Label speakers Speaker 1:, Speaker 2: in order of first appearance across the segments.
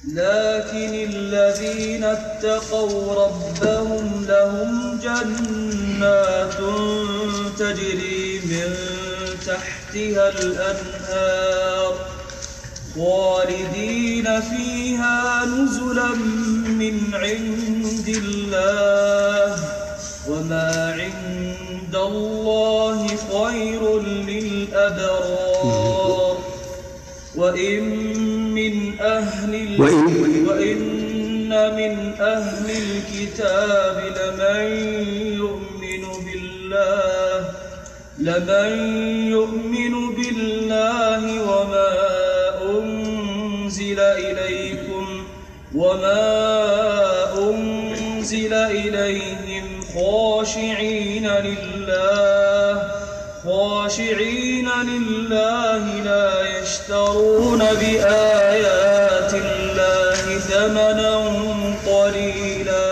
Speaker 1: لكن الذين اتقوا ربهم لهم جنات تجري من تحتها الأنهار خالدين فيها نزلا من عند الله وما عند الله خير للأبرار. وإن من أهل الكتاب لمن يؤمن بالله وما أنزل إليهم خاشعين لله لا يشترون بآيات الله ثمنا قليلا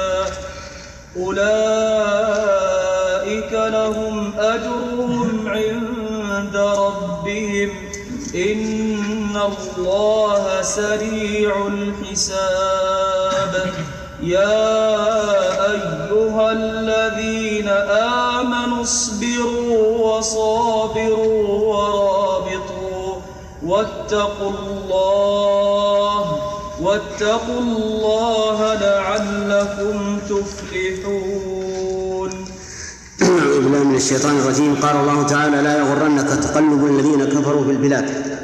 Speaker 1: أولئك لهم أجرهم عند ربهم إن الله سريع الحساب. يا أيها الذين آمنوا اصبروا وصابروا ورابطوا واتقوا الله لعلكم تفلحون.
Speaker 2: أعوذ بالله من الشيطان الرجيم. قال الله تعالى: لا يغرنك تقلب الذين كفروا في البلاد.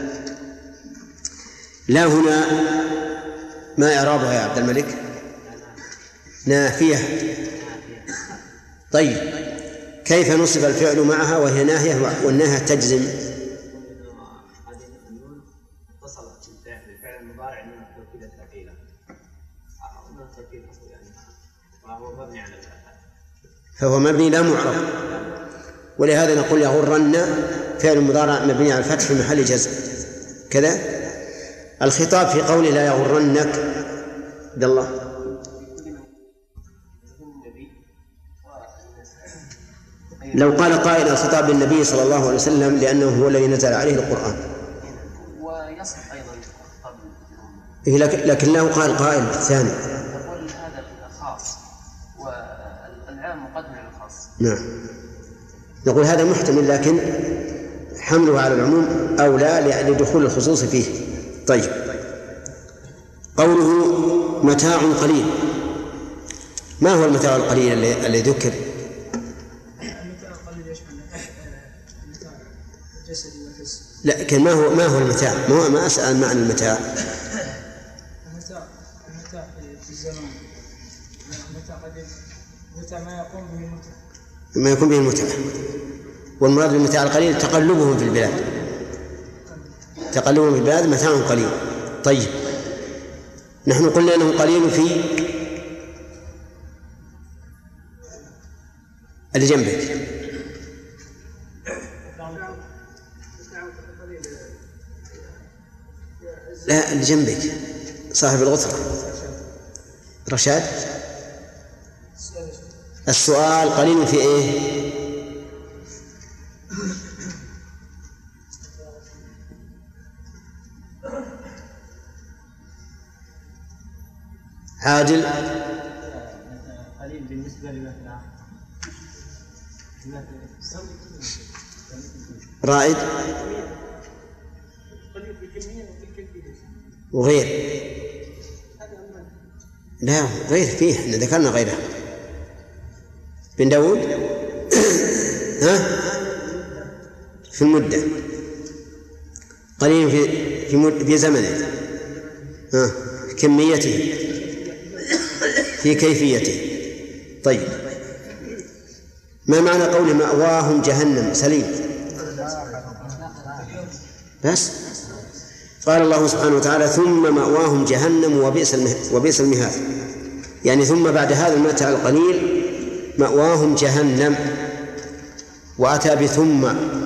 Speaker 2: لا هنا ما إعرابها يا عبد الملك؟ نافية. طيب كيف نصب الفعل معها وهي ناهية والناهية تجزم؟ فهو مبني لا معرب، ولهذا نقول يغرن فعل مضارع مبني على الفتح في محل جزم كذا. الخطاب في قوله لا يغرنك عبد الله لو قال قائل الخطاب للنبي صلى الله عليه وسلم لأنه هو الذي نزل عليه القرآن،
Speaker 3: ويصح أيضا
Speaker 2: لكن له قال قائل ثاني
Speaker 3: يقول هذا خاص والعام مقدم على الخاص.
Speaker 2: نعم، نقول هذا محتمل لكن حمله على العموم أولى لدخول الخصوص فيه. طيب قوله متاع قليل، ما هو المتاع القليل الذي ذكر؟ لكن ما هو المتاع؟ ما أسأل معنى المتاع.
Speaker 4: المتاع في الزمان، المتاع ما
Speaker 2: يكون به المتعة. والمراد بالمتاع القليل تقلبهم في البلاد متاع قليل. طيب نحن قلنا أنه قليل في اللي جنبك. لا، اللي جنبك صاحب الغثرة رشاد. السؤال قليل في ايه؟ عادل
Speaker 3: قليل بالنسبة لمثل
Speaker 2: رائد وغير. لا غير فيه، احنا ذكرنا غيره. بن داود في المدة قليل في زمنه، كميته في كيفيته. طيب ما معنى قول مأواهم جهنم؟ سليم بس. قال الله سبحانه وتعالى ثم مأواهم جهنم وبئس المهاد، يعني ثم بعد هذا المتاع القليل مأواهم جهنم، وأتى بثم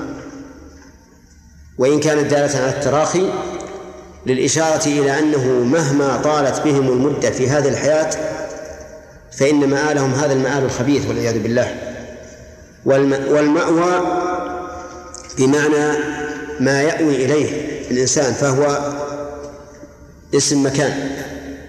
Speaker 2: وإن كانت دالة على التراخي للإشارة إلى أنه مهما طالت بهم المدة في هذه الحياة فإن مآلهم هذا المآل الخبيث والعياذ بالله. والمأوى بمعنى ما يأوي إليه الإنسان، فهو اسم مكان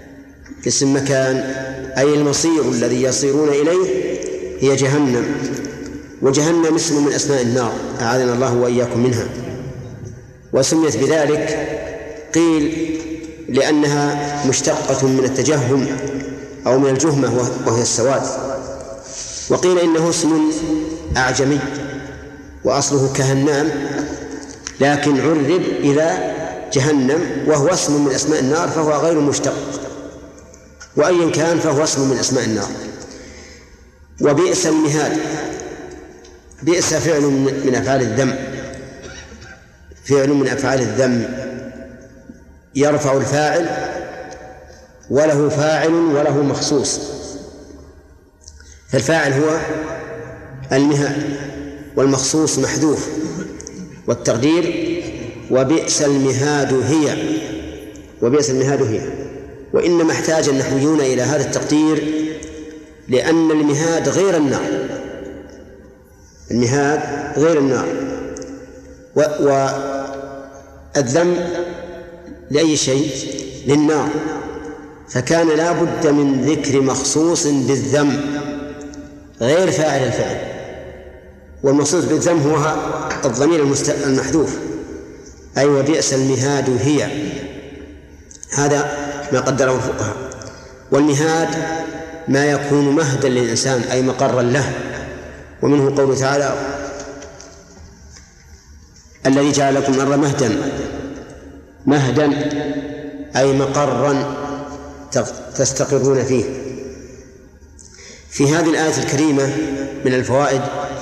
Speaker 2: اسم مكان، أي المصير الذي يصيرون إليه هي جهنم. وجهنم اسم من أسماء النار، أعاذنا الله وإياكم منها. وسميت بذلك قيل لأنها مشتقة من التجهم أو من الجهمة وهي السواد، وقيل إنه اسم أعجمي وأصله كهنام، لكن عرب إلى جهنم وهو اسم من أسماء النار فهو غير مشتق، وأيا كان فهو اسم من أسماء النار. وبئس المهاد، بئس فعل من أفعال الذم، فعل من أفعال الذم يرفع الفاعل وله فاعل وله مخصوص، فالفاعل هو المهاد والمخصوص محذوف، والتقدير وبئس المهاد هي، وبئس المهاد هي. وإنما احتاج النحويون إلى هذا التقدير لأن المهاد غير النار، المهاد غير النار، والذم لأي شيء؟ للنار، فكان لا بد من ذكر مخصوص بالذم غير فاعل الفعل، والمخصوص بالذم هو الضمير المحذوف، أي وبئس المهاد هي. هذا ما قدره الفقهاء. والمهاد ما يكون مهدا للإنسان أي مقرا له، ومنه قوله تعالى الذي جعل لكم الأرض مهدا أي مقرا تستقرون فيه. في هذه الآية الكريمة من الفوائد،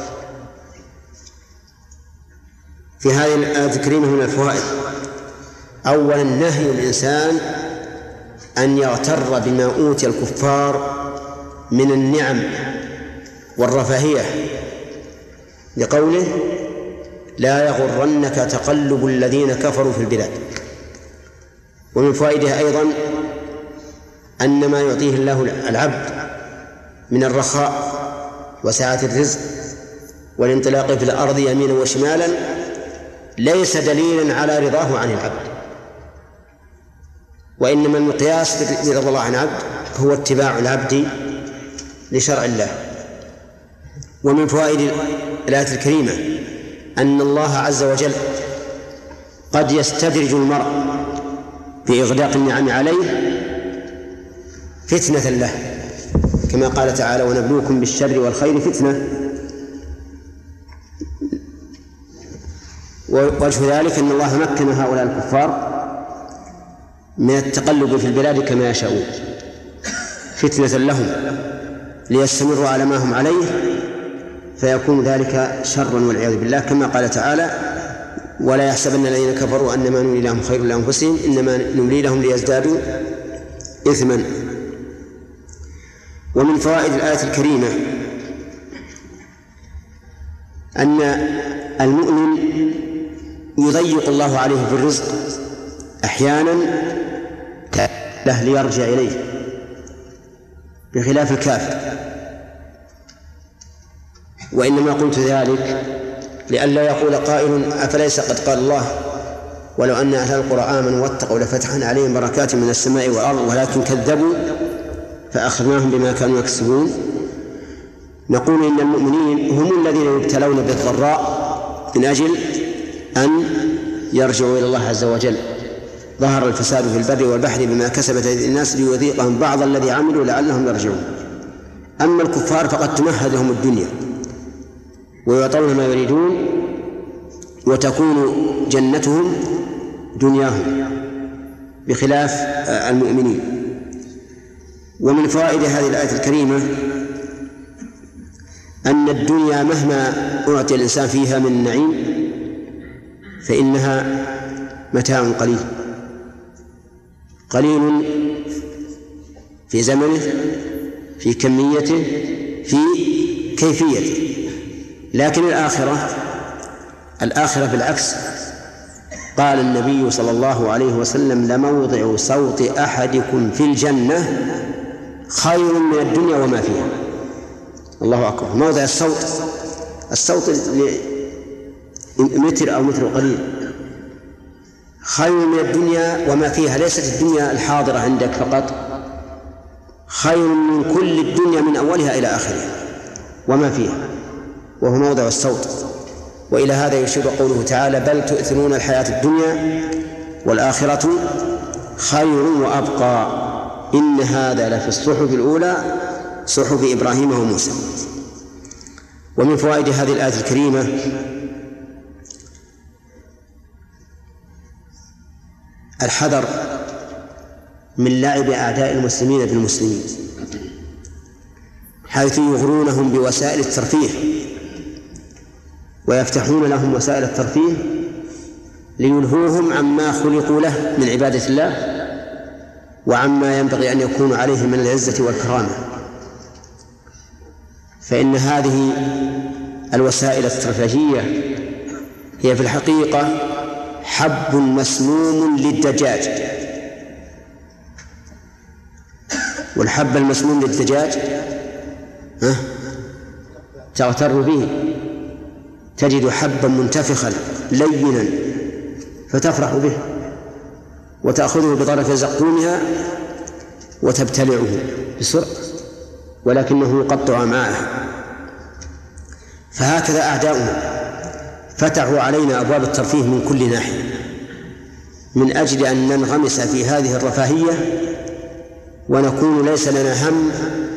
Speaker 2: في هذه الآية الكريمة من الفوائد أولا نهي الإنسان أن يغتر بما أوتي الكفار من النعم والرفاهية، لقوله لا يغرنك تقلب الذين كفروا في البلاد. ومن فوائدها أيضا أن ما يعطيه الله العبد من الرخاء وسعة الرزق والانطلاق في الأرض يمينا وشمالا ليس دليلا على رضاه عن العبد، وإنما المقياس برضا الله عن العبد هو اتباع العبد لشرع الله. ومن فوائد الآية الكريمة أن الله عز وجل قد يستدرج المرء بإغلاق النعم عليه فتنة له، كما قال تعالى ونبلوكم بالشر والخير فتنة. ووجه ذلك أن الله مكن هؤلاء الكفار من التقلب في البلاد كما يشاءون فتنة لهم ليستمروا على ما هم عليه، فيكون ذلك شرا والعياذ بالله، كما قال تعالى ولا يحسبن الذين كفروا أنما نملي لهم خير لأنفسهم إنما نملي لهم ليزدادوا إثما. ومن فوائد الآية الكريمة أن المؤمن يضيق الله عليه في الرزق أحيانا له ليرجع إليه، بخلاف الكافر. وإنما قلت ذلك لئلا يقول قائل أفليس قد قال الله ولو أن أهل القرى آمنوا واتقوا لفتحنا عليهم بركات من السماء والأرض ولكن كذبوا فأخذناهم بما كانوا يكسبون. نقول إن المؤمنين هم الذين يبتلون بالضراء من أجل أن يرجعوا إلى الله عز وجل. ظهر الفساد في البر والبحر بما كسبت أيدي الناس ليذيقهم بعض الذي عملوا لعلهم يرجعون. أما الكفار فقد تمهد لهم الدنيا ويعطون ما يريدون وتكون جنتهم دنياهم بخلاف المؤمنين. ومن فوائد هذه الآية الكريمة أن الدنيا مهما أعطي الإنسان فيها من النعيم فإنها متاع قليل في زمنه، في كميته، في كيفيته. لكن الآخرة بالعكس. قال النبي صلى الله عليه وسلم لموضع صوت أحدكم في الجنة خير من الدنيا وما فيها. الله أكبر. موضع الصوت متر أو متر قليل خير من الدنيا وما فيها. ليست الدنيا الحاضرة عندك فقط، خير من كل الدنيا من أولها إلى آخرها وما فيها، وهو موضع الصوت. وإلى هذا يشير قوله تعالى: بل تؤثرون الحياة الدنيا والآخرة خير وأبقى إن هذا لفي الصحف الأولى صحف إبراهيم وموسى. ومن فوائد هذه الآية الكريمة الحذر من لعب أعداء المسلمين بالمسلمين، حيث يغرونهم بوسائل الترفيه ويفتحون لهم وسائل الترفيه ليلهوهم عما خلقوا له من عبادة الله وعما ينبغي أن يكونوا عليه من العزة والكرامة. فإن هذه الوسائل الترفيهية هي في الحقيقة حب مسموم للدجاج، والحب المسموم للدجاج تغتر به، تجد حبا منتفخا لينا فتفرح به وتأخذه بطرف زقومها وتبتلعه بسرعة، ولكنه يقطع أمعاءها. فهكذا أعداؤنا فتحوا علينا أبواب الترفيه من كل ناحية من أجل أن ننغمس في هذه الرفاهية ونكون ليس لنا هم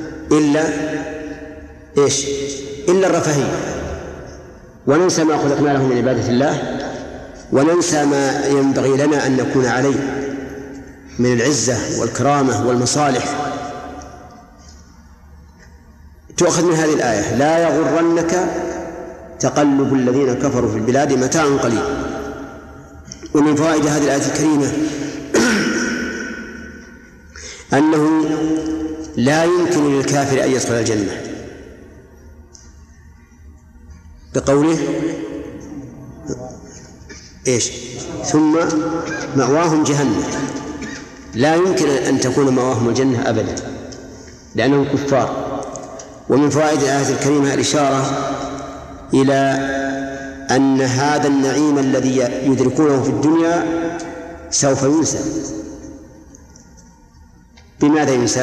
Speaker 2: إلا الرفاهية، وننسى ما خلقنا له من عبادة الله، وننسى ما ينبغي لنا أن نكون عليه من العزة والكرامة والمصالح. تؤخذ من هذه الآية: لا يغرنك تقلب الذين كفروا في البلاد متاع قليل. ومن فوائد هذه الآية الكريمة أنه لا يمكن للكافر أن يدخل الجنة، بقوله ثم مأواهم جهنم. لا يمكن أن تكون مأواهم الجنة أبدا لأنهم كفار. ومن فوائد الآية الكريمة الإشارة إلى أن هذا النعيم الذي يدركونه في الدنيا سوف ينسى. بماذا ينسى؟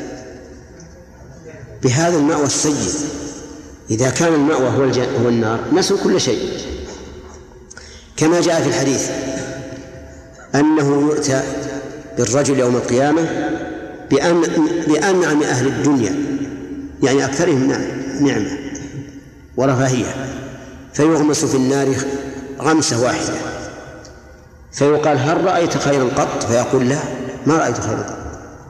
Speaker 2: بهذا المأوى السيء. إذا كان المأوى هو النار نسوا كل شيء، كما جاء في الحديث أنه يؤتى بالرجل يوم القيامة بأنعم أهل الدنيا، يعني أكثرهم نعمة ورفاهية، فيغمس في النار غمسة واحدة فيقال: هل رأيت خيرا قط؟ فيقول: لا، ما رأيت خيرا قط.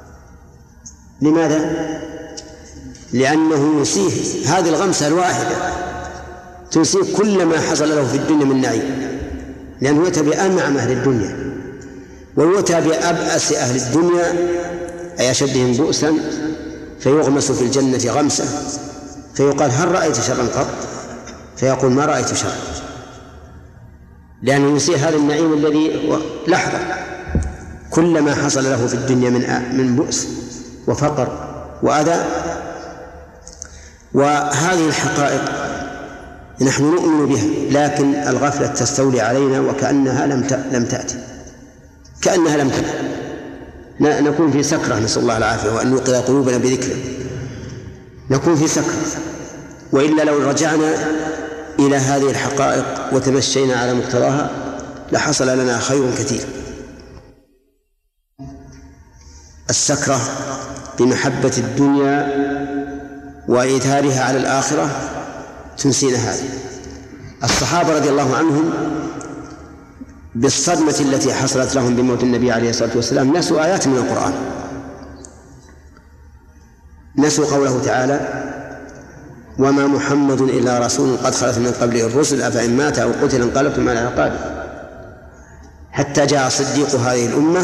Speaker 2: لماذا؟ لأنه يسيه هذه الغمسة الواحدة تسيه كل ما حصل له في الدنيا من نعيم، لأنه يؤتى بأنعم أهل الدنيا ويؤتى بأبأس أهل الدنيا أي أشدهم بؤسا، فيغمس في الجنة غمسة فيقال: هل رأيت شرا قط؟ فيقول: ما رأيت شرا، لأنه يسيه هذا النعيم الذي لحظة كل ما حصل له في الدنيا من بؤس وفقر وأذى. وهذه الحقائق نحن نؤمن بها، لكن الغفلة تستولي علينا وكأنها لم تأتي، كأنها لم تأتي. نكون في سكرة، نسأل الله العافية وأن يوقظ قلوبنا بذكره، نكون في سكرة. وإلا لو رجعنا إلى هذه الحقائق وتمشينا على مقتضاها لحصل لنا خير كثير. السكرة بمحبة الدنيا وإيثارها على الآخرة تنسينا هذه. الصحابة رضي الله عنهم بالصدمة التي حصلت لهم بموت النبي عليه الصلاة والسلام نسوا آيات من القرآن، نسوا قوله تعالى: وما محمد إلا رسول قد خلت من قبله الرسل أفإن مات أو قتل انقلبتم على أعقابكم، حتى جاء صديق هذه الأمة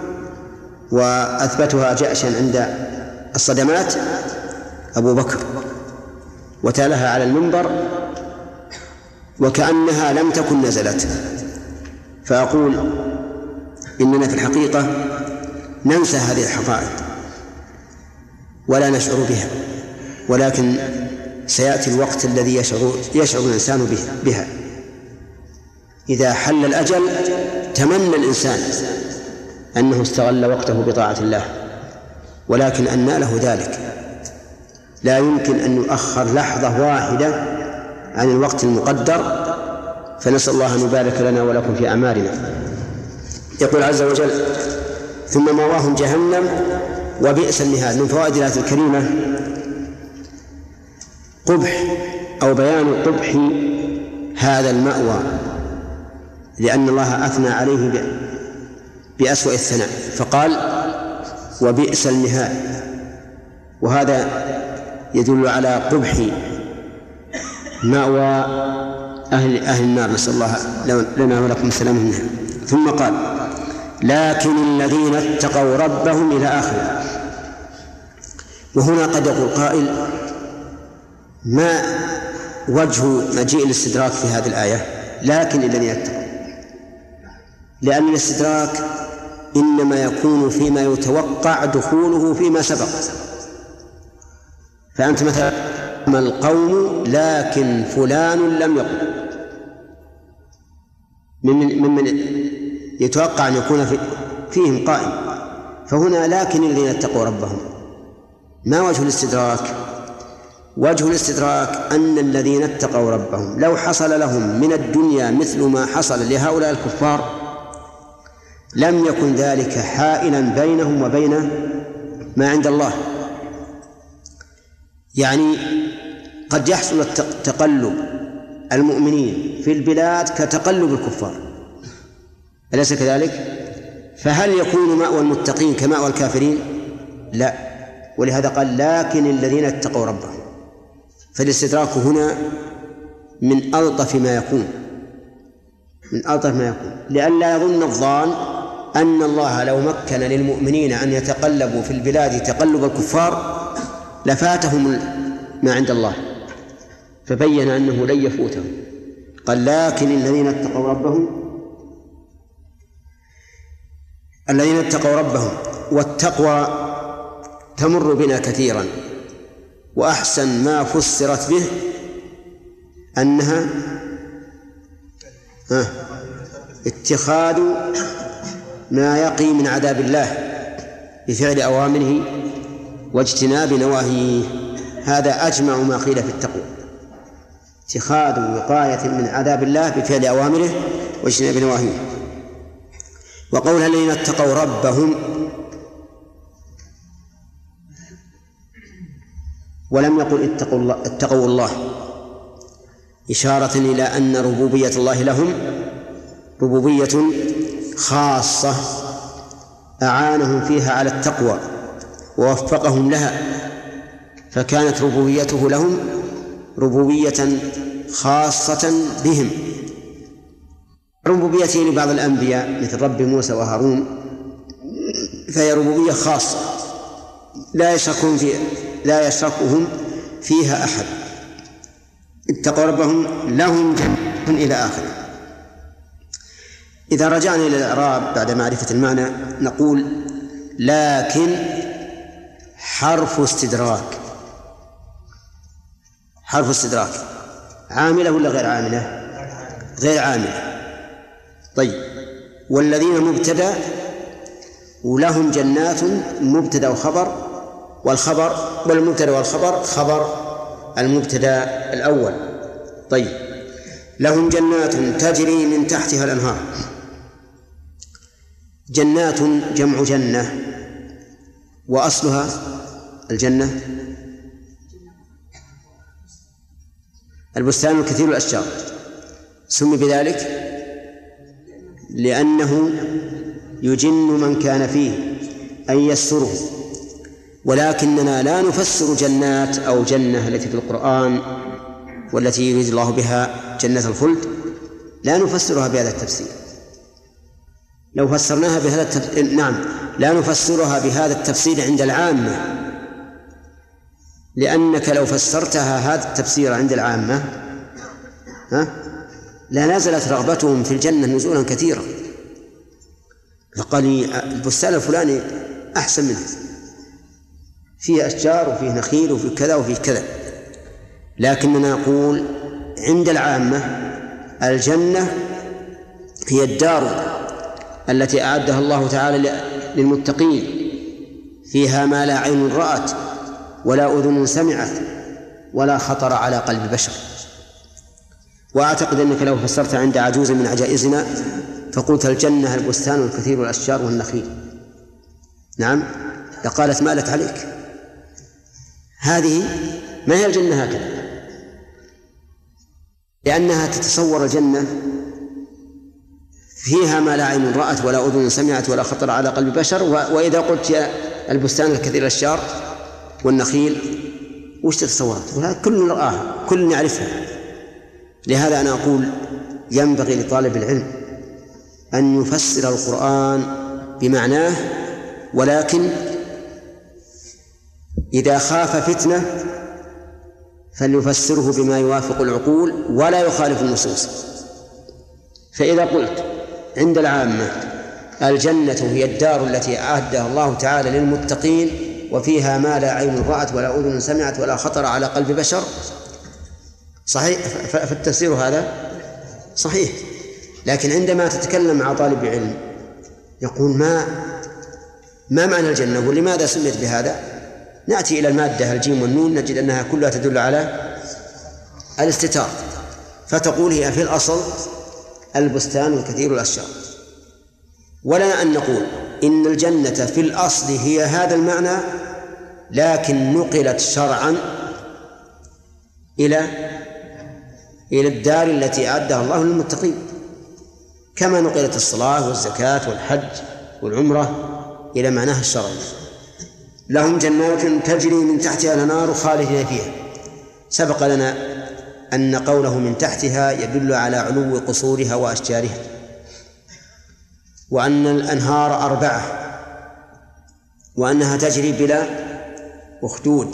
Speaker 2: وأثبتها جأشا عند الصدمات أبو بكر، وتالها على المنبر وكأنها لم تكن نزلت. فأقول إننا في الحقيقة ننسى هذه الحقائق ولا نشعر بها، ولكن سيأتي الوقت الذي يشعر الإنسان بها. إذا حل الأجل تمنى الإنسان أنه استغل وقته بطاعة الله، ولكن أن له ذلك، لا يمكن أن يؤخر لحظة واحدة عن الوقت المقدر، فنسأل الله أن يبارك لنا ولكم في أعمالنا. يقول عز وجل: ثم مأواهم جهنم وبئس المهاد. من فوائد الآية الكريمة قبح أو بيان قبح هذا المأوى، لأن الله أثنى عليه بأسوأ الثناء فقال: وبئس المهاد، وهذا يدل على قبح مأوى أهل النار، نسأل الله لنا ولكم السلامة منها. ثم قال: لكن الذين اتقوا ربهم إلى آخره. وهنا قد يقول قائل: ما وجه مجيء الاستدراك في هذه الآية؟ لكن الذين اتقوا، لأن الاستدراك إنما يكون فيما يتوقع دخوله فيما سبق. فأنت مثلا ما القوم لكن فلان لم يقل، ممن يتوقع أن يكون فيهم قائم. فهنا لكن الذين اتقوا ربهم. ما وجه الاستدراك؟ وجه الاستدراك أن الذين اتقوا ربهم لو حصل لهم من الدنيا مثل ما حصل لهؤلاء الكفار لم يكن ذلك حائلا بينهم وبين ما عند الله. يعني قد يحصل تقلب المؤمنين في البلاد كتقلب الكفار، أليس كذلك؟ فهل يكون مأوى المتقين كمأوى الكافرين؟ لا. ولهذا قال: لكن الذين اتقوا ربهم. فالاستدراك هنا من ألطف ما يكون، لئلا يظن الظان أن الله لو مكن للمؤمنين أن يتقلبوا في البلاد تقلب الكفار لفاتهم ما عند الله، فبين أنه لن يفوتهم. قال: لكن الذين اتقوا ربهم. والتقوى تمر بنا كثيرا، وأحسن ما فسرت به أنها اتخاذ ما يقي من عذاب الله بفعل أوامره واجتناب نواهيه. هذا أجمع ما قيل في التقوى، اتخاذ وقاية من عذاب الله بفعل أوامره واجتناب نواهيه. وقولها الذين اتقوا ربهم ولم يقل اتقوا الله، إشارة إلى أن ربوبية الله لهم ربوبية خاصة أعانهم فيها على التقوى ووفقهم لها، فكانت ربوبيته لهم ربوبية خاصة بهم. ربوبيته لبعض الأنبياء مثل رب موسى وهارون فهي ربوبية خاصة لا يشركهم فيها أحد. اتقوا ربهم لهم جنة إلى آخره. إذا رجعنا إلى الإعراب بعد معرفة المعنى نقول: لكن حرف استدراك. حرف استدراك عاملة ولا غير عاملة؟ غير عاملة. طيب، والذين مبتدأ ولهم جنات مبتدأ وخبر، والمبتدأ والخبر خبر المبتدأ الأول. طيب، لهم جنات تجري من تحتها الأنهار. جنات جمع جنة، وأصلها الجنة البستان الكثير الأشجار. سمي بذلك لأنه يجن من كان فيه أن يسره. ولكننا لا نفسر جنات أو جنة التي في القرآن والتي يريد الله بها جنة الخلد، لا نفسرها بهذا التفسير. لو فسرناها بهذا التفسير لا نفسرها بهذا التفسير عند العامة، لأنك لو فسرتها هذا التفسير عند العامة لا نزلت رغبتهم في الجنة نزولا كثيرا، فقال لي البستان الفلاني أحسن منه، فيه أشجار وفيه نخيل وفيه كذا وفيه كذا. لكننا نقول عند العامة الجنة هي الدار التي أعدها الله تعالى للمتقين فيها ما لا عين رأت ولا أذن سمعت ولا خطر على قلب بشر. وأعتقد أنك لو فسرت عند عجوز من عجائزنا فقلت الجنة البستان الكثير والأشجار والنخيل، نعم، لقالت مالت عليك. هذه ما هي الجنة هكذا، لأنها تتصور الجنة فيها ما لا عين رأت ولا أذن سمعت ولا خطر على قلب بشر. وإذا قلت يا البستان الكثير الأشجار والنخيل وش تتصور؟ كل رآها، كل يعرفها. لهذا أنا أقول ينبغي لطالب العلم أن يفسر القرآن بمعناه، ولكن إذا خاف فتنة فليفسره بما يوافق العقول ولا يخالف النصوص. فإذا قلت عند العامة الجنة هي الدار التي أعدها الله تعالى للمتقين وفيها ما لا عين رأت ولا أذن سمعت ولا خطر على قلب بشر، صحيح، فالتفسير هذا صحيح. لكن عندما تتكلم مع طالب علم يقول ما معنى الجنة ولماذا سميت بهذا، نأتي إلى المادة الجيم والنون نجد أنها كلها تدل على الاستتار، فتقول هي في الأصل البستان الكثير الأشجار. ولا أن نقول إن الجنة في الأصل هي هذا المعنى، لكن نقلت شرعا إلى الدار التي أعدها الله للمتقين، كما نقلت الصلاة والزكاة والحج والعمرة إلى معناها الشرعي. لهم جنات تجري من تحتها الأنهار خالدين فيها. سبق لنا أن قوله من تحتها يدل على علو قصورها وأشجارها، وأن الأنهار 4، وأنها تجري بلا أخدود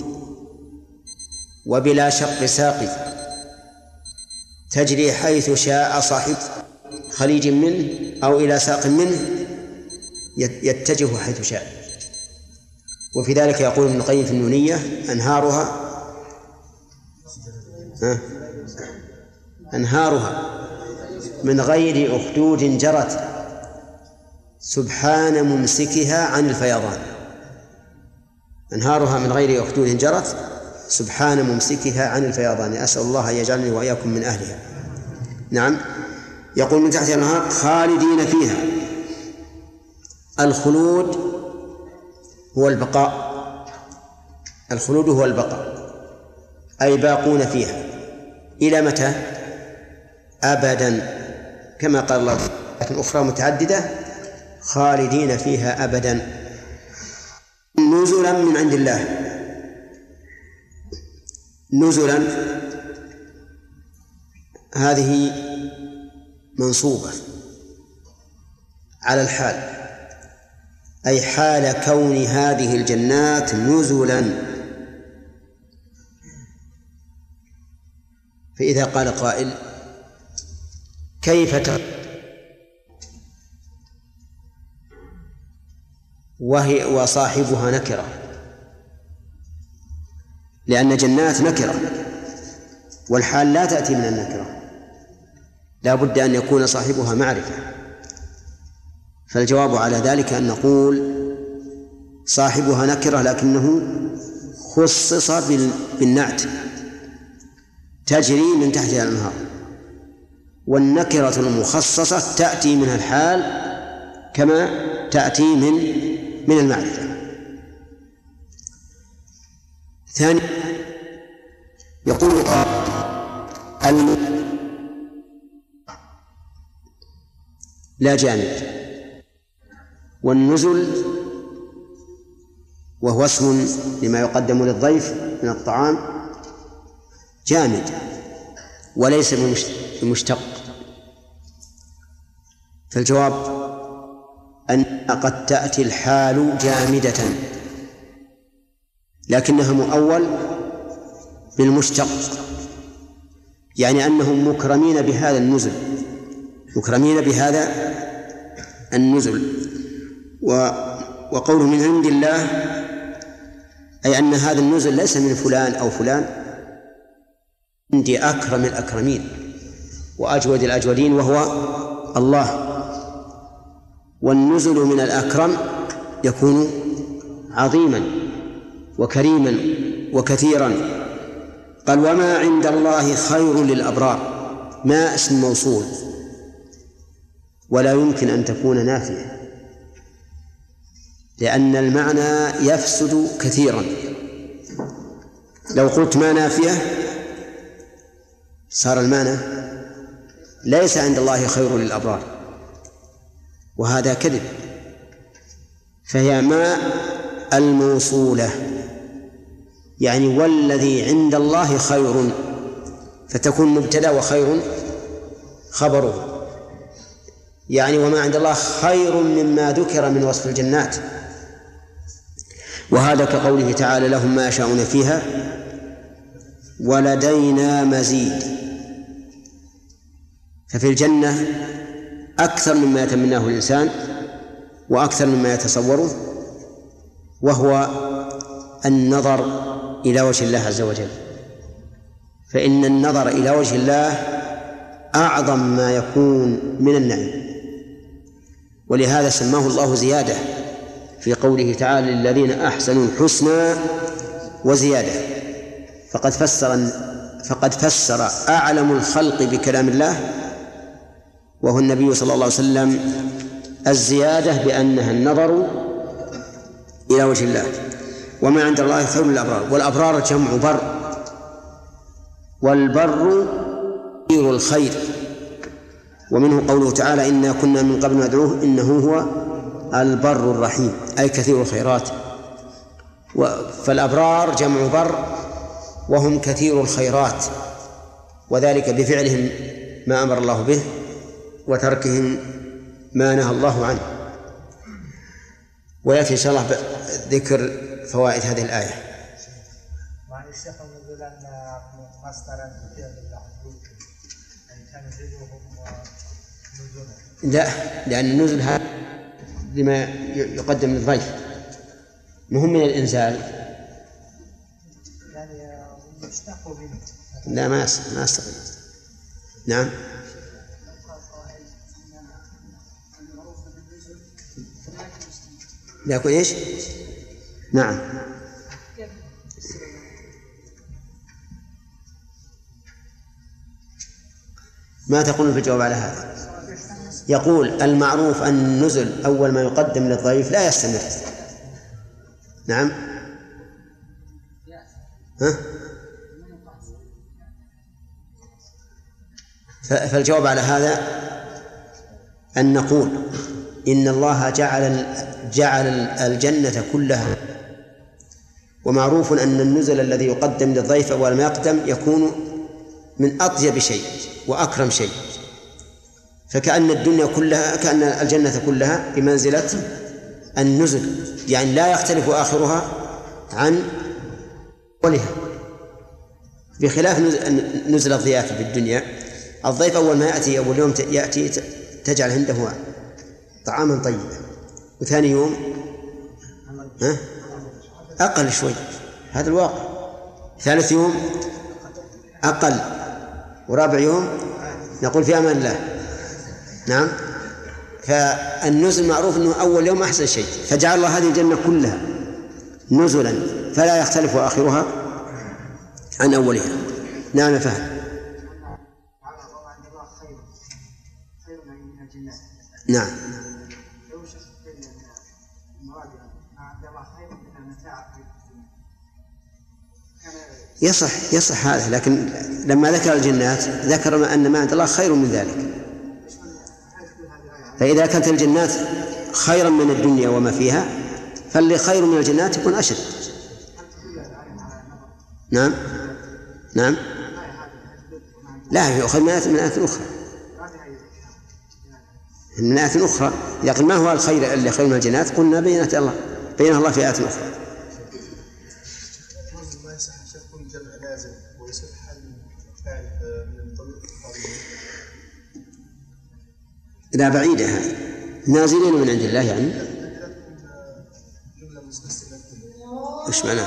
Speaker 2: وبلا شق ساقي، تجري حيث شاء صاحب خليج منه أو إلى ساق منه يتجه حيث شاء. وفي ذلك يقول ابن القيم في النونية أنهارها من غير أخدود جرت سبحان ممسكها عن الفيضان. أنهارها من غير أخدود جرت سبحان ممسكها عن الفيضان. أسأل الله أن يجعلني وإياكم من أهلها. نعم، يقول من تحتها الأنهار خالدين فيها. الخلود هو البقاء، الخلود هو البقاء، أي باقون فيها إلى متى؟ أبدا، كما قال الله، لكن أخرى متعددة خالدين فيها أبدا نزلا من عند الله. نزلا هذه منصوبة على الحال، أي حال كون هذه الجنات نزلا. فإذا قال قائل كيف وصاحبها نكرة؟ لأن جنات نكرة والحال لا تأتي من النكرة، لا بد أن يكون صاحبها معرفة. فالجواب على ذلك أن نقول صاحبها نكرة لكنه خصص بالنعت، تجري من تحتها الأنهار، والنكرة المخصصة تأتي من الحال كما تأتي من المعرفة. ثاني يقول لا جامد، والنزل وهو اسم لما يقدم للضيف من الطعام جامد وليس بمشتق. فالجواب أن قد تأتي الحال جامدة لكنها مؤول بالمشتق، يعني أنهم مكرمين بهذا النزل، مكرمين بهذا النزل. وقوله من عند الله أي أن هذا النزل ليس من فلان أو فلان، عندي أكرم الأكرمين وأجود الأجودين وهو الله. والنزل من الأكرم يكون عظيما وكريما وكثيرا. قال وما عند الله خير للأبرار، ما اسم موصول ولا يمكن أن تكون نافية، لأن المعنى يفسد كثيرا. لو قلت ما نافية صار المعنى ليس عند الله خير للأبرار، وهذا كذب. فهي ما الموصولة، يعني والذي عند الله خير، فتكون مبتدأ وخير خبره، يعني وما عند الله خير مما ذكر من وصف الجنات. وهذا كقوله تعالى لهم ما يشاءون فيها ولدينا مزيد. ففي الجنة أكثر مما يتمناه الإنسان وأكثر مما يتصوره، وهو النظر إلى وجه الله عز وجل. فإن النظر إلى وجه الله أعظم ما يكون من النعيم، ولهذا سماه الله زيادة في قوله تعالى للذين أحسنوا الحسنى وزيادة. فقد فسر أعلم الخلق بكلام الله وهو النبي صلى الله عليه وسلم الزيادة بأنها النظر إلى وجه الله. وما عند الله خير للأبرار، والأبرار جمع بر، والبر كثير الخير، ومنه قوله تعالى إنا كنا من قبل ندعوه إنه هو البر الرحيم، أي كثير الخيرات. فالأبرار جمع بر وهم كثير الخيرات، وذلك بفعلهم ما أمر الله به وتركهم ما نهى الله عنه. ويأتي إن شاء الله ذكر فوائد هذه الآية. لا، لأن النزل هذا لما يقدم للضيف مهم من الإنزال. لا ما أستطيع. نعم. لا يكون إيش؟ نعم. ما تقول في الجواب على هذا؟ يقول المعروف أن النزل أول ما يقدم للضيف لا يستمر. نعم. ها؟ فالجواب على هذا أن نقول إن الله جعل الجنة كلها، ومعروف أن النزل الذي يقدم للضيف أول ما يقدم يكون من أطيب شيء وأكرم شيء، فكأن الدنيا كلها كأن الجنة كلها بمنزلة النزل، يعني لا يختلف آخرها عن أولها، بخلاف نزل الضيافة في الدنيا. الضيف أول ما يأتي أول يوم يأتي تجعل عنده طعاما طيبا، وثاني يوم أقل شوي، هذا الواقع. ثالث يوم أقل، ورابع يوم نقول في أمان الله. نعم. فالنزل معروف أنه أول يوم أحسن شيء، فجعل الله هذه الجنة كلها نزلا فلا يختلف آخرها عن أولها. نعم فهم. نعم. يصح هذا، لكن لما ذكر الجنات ذكر أن ما عند الله خير من ذلك. فإذا كانت الجنات خيرا من الدنيا وما فيها، فاللي خير من الجنات يكون أشد. نعم. نعم. لا، يؤخذ من آيات أخرى، من آيات أخرى. لكن ما هو الخير اللي خير من الجنات؟ قلنا بينها الله في آيات أخرى. لا بعيدة، هذه نازلين من عند الله، يعني إيش معناه؟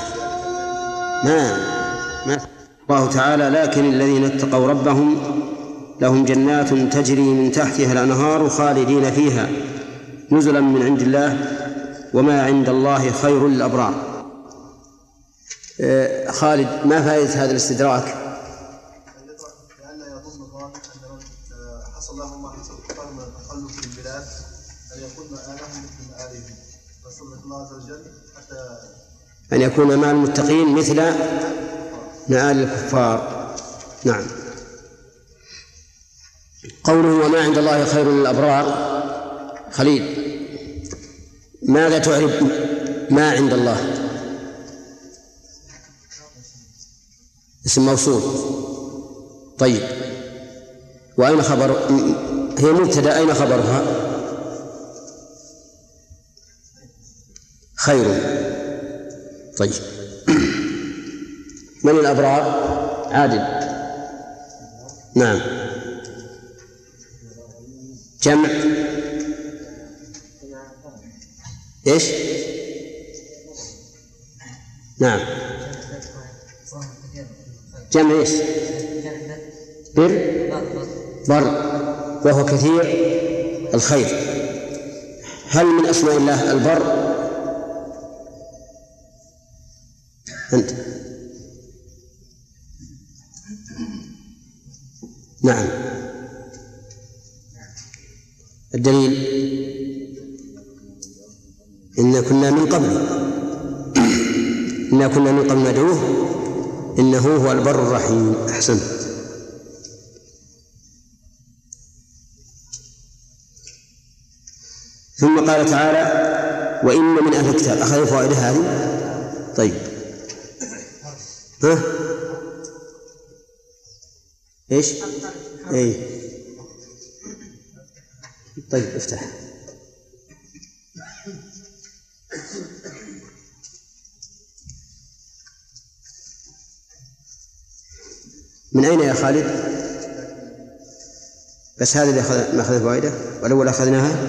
Speaker 2: ما الله تعالى لكن الذين اتقوا ربهم لهم جنات تجري من تحتها الأنهار خالدين فيها نزلا من عند الله وما عند الله خير للأبرار. خالد، ما فائدة هذا الاستدراك؟
Speaker 5: لأن يظن الظالم أن حصل لهم ما حصل من التخلف في البلاد أن يكون مآلهم مثل مآلهم، فسبحانه الله عز وجل حتى
Speaker 2: أن يكون مع المتقين مثل مآل الكفار. نعم. قوله وما عند الله خير للأبرار، خليل ماذا تعرف ما عند الله؟ اسم موصول. طيب، وأين خبر؟ هي مبتدأ، أين خبرها؟ خير. طيب، من الأبرار؟ عادل. نعم. جمع إيش؟ نعم. جمع إيش؟ بر، وهو كثير الخير. هل من أسماء الله البر؟ أنت. نعم. الدليل إنا كنا من قبل ندعوه إنه هو البر الرحيم. أحسنت. ثم قال تعالى وإن من أهل الكتاب. أخذ فوائد هذه. طيب، ها إيش؟ إيه. طيب، افتح. من أين يا خالد؟ بس هذا اللي أخذ فوائده، والأول أخذناها.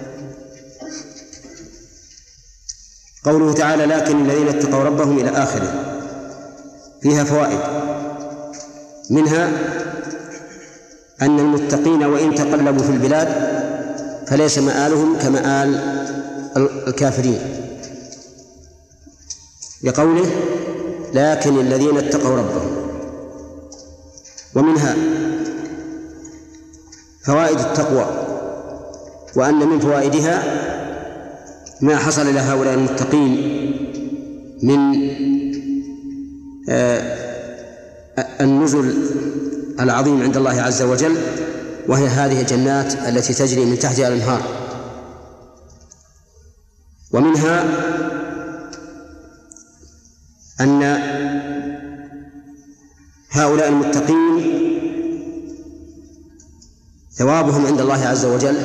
Speaker 2: قوله تعالى لكن الذين اتقوا ربهم إلى آخره، فيها فوائد. منها أن المتقين وإن تقلبوا في البلاد فليس مآلهم كمآل الكافرين، لقوله لكن الذين اتقوا ربهم. ومنها فوائد التقوى، وأن من فوائدها ما حصل لهؤلاء المتقين من النزل العظيم عند الله عز وجل، وهي هذه الجنات التي تجري من تحتها الأنهار. ومنها أن هؤلاء المتقين ثوابهم عند الله عز وجل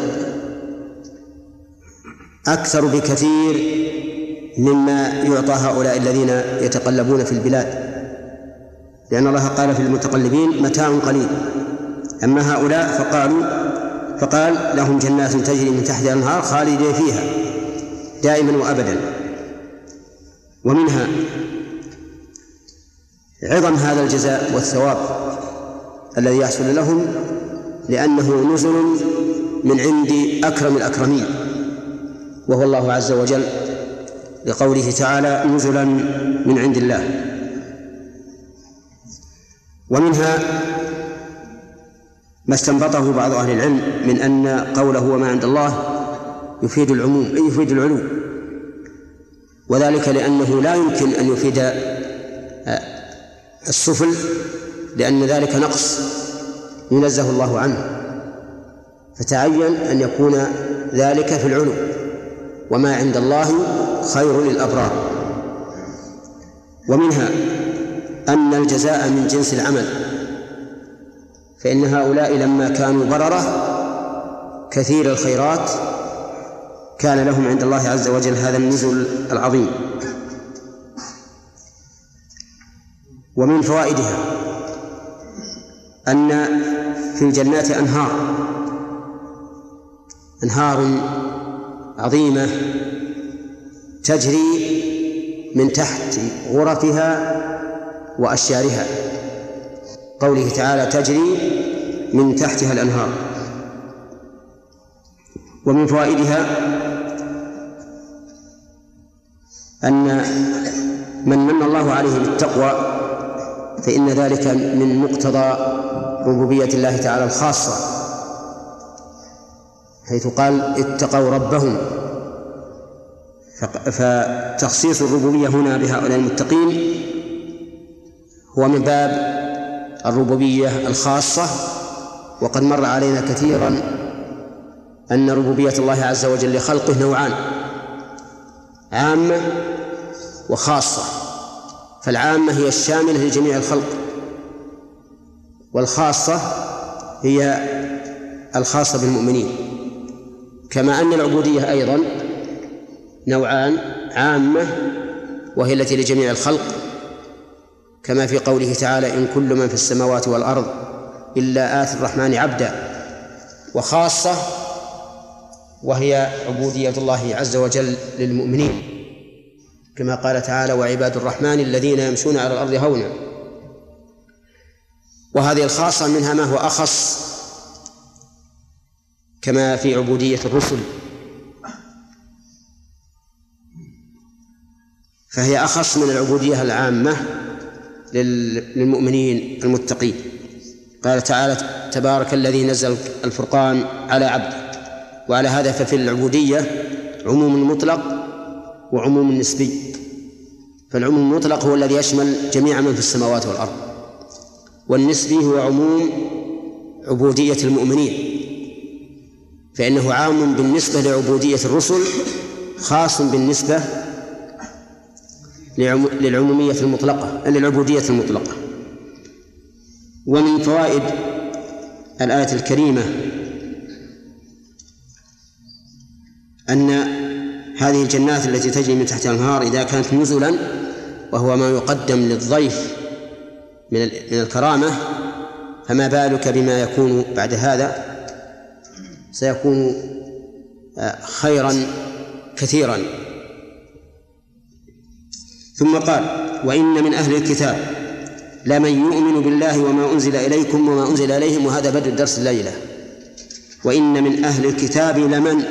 Speaker 2: أكثر بكثير مما يعطى هؤلاء الذين يتقلبون في البلاد، لأن الله قال في المتقلبين متاع قليل. أما هؤلاء فقال لهم جنات تجري من تحتها الأنهار خالدين فيها دائما وأبدا. ومنها عظم هذا الجزاء والثواب الذي يحصل لهم، لأنه نزل من عند أكرم الأكرمين وهو الله عز وجل، لقوله تعالى نزلا من عند الله. ومنها ما استنبطه بعض أهل العلم من أن قوله وما عند الله يفيد العموم، أي يفيد العلو، وذلك لأنه لا يمكن أن يفيد السفل، لأن ذلك نقص ينزه الله عنه، فتعين أن يكون ذلك في العلو. وما عند الله خير للأبرار. ومنها أن الجزاء من جنس العمل، فإن هؤلاء لما كانوا بررة كثير الخيرات كان لهم عند الله عز وجل هذا النزل العظيم. ومن فوائدها أن في الجنات أنهار عظيمة تجري من تحت غرفها وأشجارها، قوله تعالى تجري من تحتها الأنهار. ومن فوائدها أن من من الله عليه بالتقوى فإن ذلك من مقتضى ربوبية الله تعالى الخاصة، حيث قال اتقوا ربهم، فتخصيص الربوبية هنا بهؤلاء المتقين هو من باب الربوبية الخاصة. وقد مر علينا كثيرا أن ربوبية الله عز وجل لخلقه نوعان: عامة وخاصة. فالعامة هي الشاملة لجميع الخلق، والخاصة هي الخاصة بالمؤمنين. كما أن العبودية أيضا نوعان: عامة وهي التي لجميع الخلق، كما في قوله تعالى: إن كل من في السماوات والأرض إلا آتي الرحمن عبدا. وخاصة وهي عبودية الله عز وجل للمؤمنين، كما قال تعالى: وعباد الرحمن الذين يمشون على الأرض هونا. وهذه الخاصة منها ما هو أخص، كما في عبودية الرسل، فهي أخص من العبودية العامة للمؤمنين المتقين. قال تعالى: تبارك الذي نزل الفرقان على عبده. وعلى هذا ففي العبودية عموم مطلق وعموم نسبي. فالعموم المطلق هو الذي يشمل جميع من في السماوات والأرض، والنسبي هو عموم عبودية المؤمنين، فإنه عام بالنسبة لعبودية الرسل، خاص بالنسبة للعمومية المطلقة، للعبودية المطلقة. ومن فوائد الآية الكريمة أن هذه الجنات التي تجري من تحتها الأنهار إذا كانت نزلا، وهو ما يقدم للضيف من الكرامة، فما بالك بما يكون بعد هذا؟ سيكون خيرا كثيرا. ثم قال: وإن من أهل الكتاب لمن يؤمن بالله وما أنزل إليكم وما أنزل إليهم. وهذا بدء الدرس الليلة. وإن من أهل الكتاب لمن،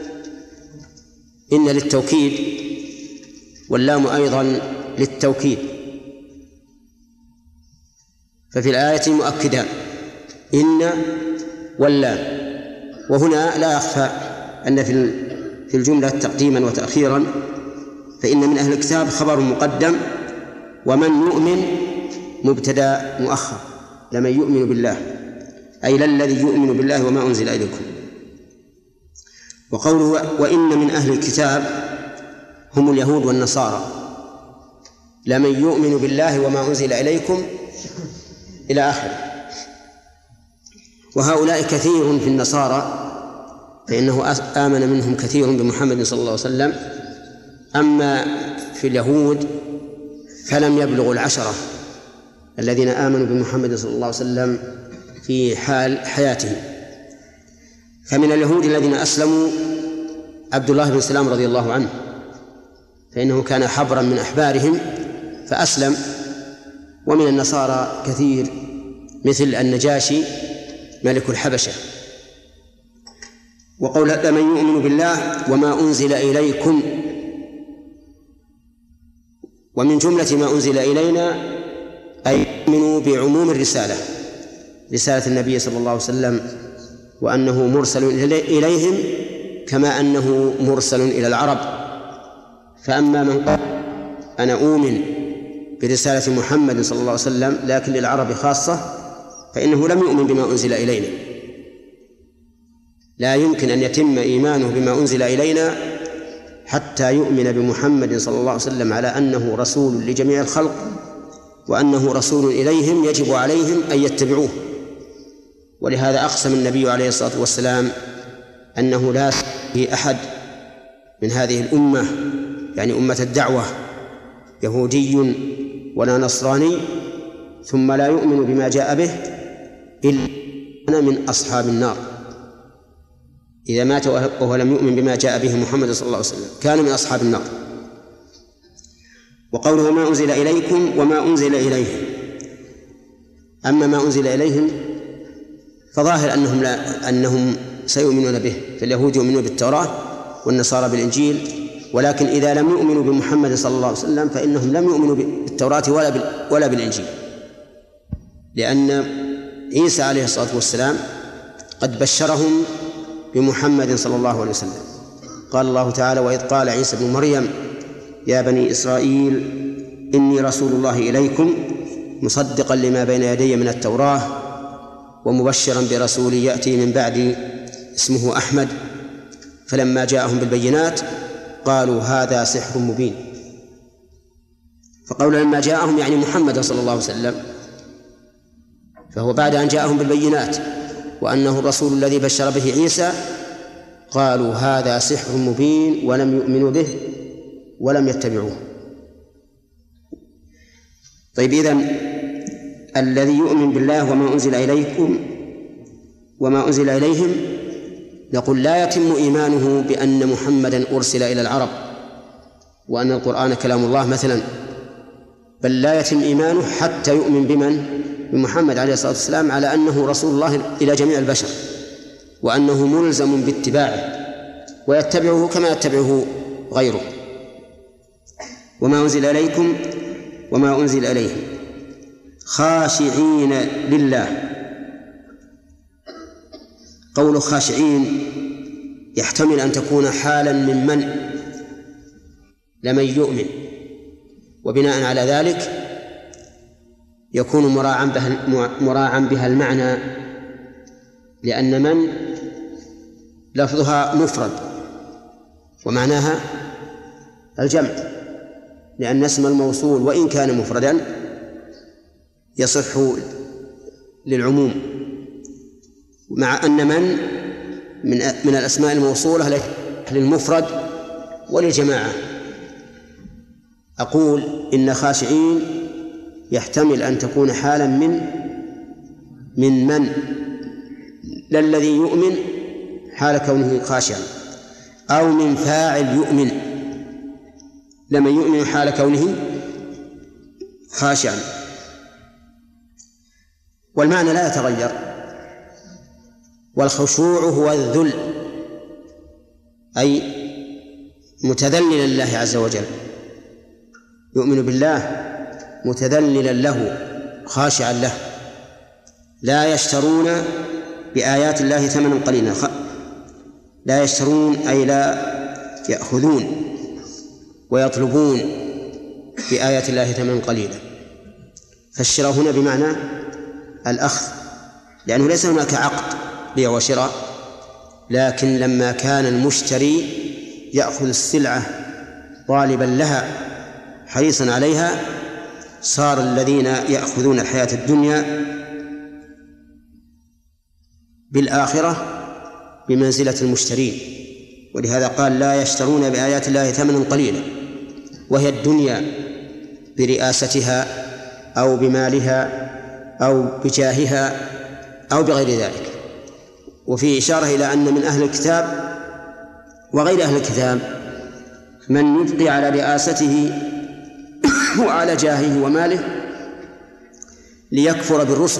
Speaker 2: إن للتوكيد، واللام أيضا للتوكيد، ففي الآية مؤكدان: إن واللام. وهنا لا يخفى أن في الجملة تقديما وتأخيرا، فإن من أهل الكتاب خبر مقدم، ومن يؤمن مبتدأ مؤخر. لمن يؤمن بالله أي للذي يؤمن بالله وما أنزل إليكم. وقوله وإن من أهل الكتاب هم اليهود والنصارى، لمن يؤمن بالله وما أنزل إليكم إلى آخره. وهؤلاء كثير في النصارى، فإنه آمن منهم كثير بمحمد صلى الله عليه وسلم. أما في اليهود فلم يبلغوا 10 الذين آمنوا بمحمد صلى الله عليه وسلم في حال حياته. فمن اليهود الذين أسلموا عبد الله بن سلام رضي الله عنه، فإنه كان حبرا من أحبارهم فأسلم. ومن النصارى كثير مثل النجاشي ملك الحبشة. وقول لمن يؤمن بالله وما أنزل إليكم، ومن جملة ما أنزل إلينا أي يؤمنوا بعموم الرسالة، رسالة النبي صلى الله عليه وسلم، وأنه مرسل إليهم كما أنه مرسل إلى العرب. فأما من قال أنا أؤمن برسالة محمد صلى الله عليه وسلم لكن للعرب خاصة، فإنه لم يؤمن بما أنزل إلينا. لا يمكن أن يتم إيمانه بما أنزل إلينا حتى يؤمن بمحمد صلى الله عليه وسلم على أنه رسول لجميع الخلق، وأنه رسول إليهم يجب عليهم أن يتبعوه. ولهذا أقسم النبي عليه الصلاة والسلام أنه لا يأتي أحد من هذه الأمة، يعني أمة الدعوة، يهودي ولا نصراني ثم لا يؤمن بما جاء به إلا أنا من أصحاب النار. إذا مات وهو لم يؤمن بما جاء به محمد صلى الله عليه وسلم كان من أصحاب النار. وقوله ما أنزل إليكم وما أنزل إليهم، أما ما أنزل إليهم فظاهر أنهم سيؤمنون به، فاليهود يؤمنون بالتوراة والنصارى بالإنجيل ولكن إذا لم يؤمنوا بمحمد صلى الله عليه وسلم فإنهم لم يؤمنوا بالتوراة ولا بالإنجيل، لأن عيسى عليه الصلاة والسلام قد بشرهم بمحمد صلى الله عليه وسلم. قال الله تعالى: وإذ قال عيسى بن مريم يا بني إسرائيل إني رسول الله إليكم مصدقا لما بين يدي من التوراة ومبشرا برسول يأتي من بعدي اسمه أحمد. فلما جاءهم بالبينات قالوا هذا سحر مبين. فقول لما جاءهم يعني محمد صلى الله عليه وسلم، فهو بعد أن جاءهم بالبينات وأنه الرسول الذي بشر به عيسى قالوا هذا سحر مبين ولم يؤمنوا به ولم يتبعوه. طيب، إذن الذي يؤمن بالله وما أنزل إليكم وما أنزل إليهم، نقول لا يتم إيمانه بأن محمدا أرسل إلى العرب وأن القرآن كلام الله مثلا، بل لا يتم إيمانه حتى يؤمن بمحمد عليه الصلاة والسلام على أنه رسول الله إلى جميع البشر، وأنه ملزم باتباعه ويتبعه كما يتبعه غيره. وما أنزل إليكم وما أنزل إليهم خاشعين لله. قول خاشعين يحتمل أن تكون حالا من لمن يؤمن، وبناء على ذلك يكون مراعا بها المعنى، لأن من لفظها مفرد ومعناها الجمع، لأن اسم الموصول وإن كان مفردا يصح للعموم، مع أن من الأسماء الموصولة للمفرد وللجماعة. أقول إن خاشعين يحتمل أن تكون حالا من لا الذي يؤمن حال كونه خاشعا، أو من فاعل يؤمن لمن يؤمن حال كونه خاشعا. والمعنى لا يتغير، والخشوع هو الذل، أي متذللا لله عز وجل، يؤمن بالله متذللا له خاشعا له. لا يشترون بآيات الله ثمنا قليلا، لا يشترون أي لا يأخذون ويطلبون بآيات الله ثمنا قليلا. فالشراء هنا بمعنى الأخذ، لأنه ليس هناك عقد بيع وشراء، لكن لما كان المشتري يأخذ السلعة طالبا لها حريصا عليها، صار الذين يأخذون الحياة الدنيا بالآخرة بمنزلة المشترين. ولهذا قال لا يشترون بآيات الله ثمنا قليلا، وهي الدنيا برئاستها أو بمالها أو بجاهها أو بغير ذلك. وفي إشارة إلى أن من أهل الكتاب وغير أهل الكتاب من يبقي على رئاسته وعلى جاهه وماله ليكفر بالرسل.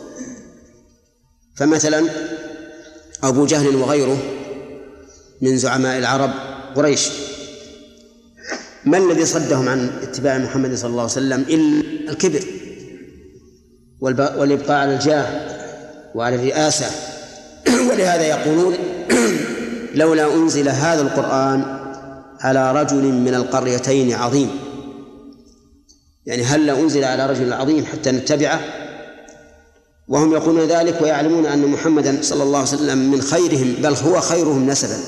Speaker 2: فمثلا أبو جهل وغيره من زعماء العرب قريش، ما الذي صدهم عن اتباع محمد صلى الله عليه وسلم إلا الكبر والإبقاء على الجاه وعلى الرئاسة. ولهذا يقولون لولا أنزل هذا القرآن على رجل من القريتين عظيم، يعني هل أنزل على رجل عظيم حتى نتبعه؟ وهم يقولون ذلك ويعلمون أن محمدا صلى الله عليه وسلم من خيرهم، بل هو خيرهم نسبا،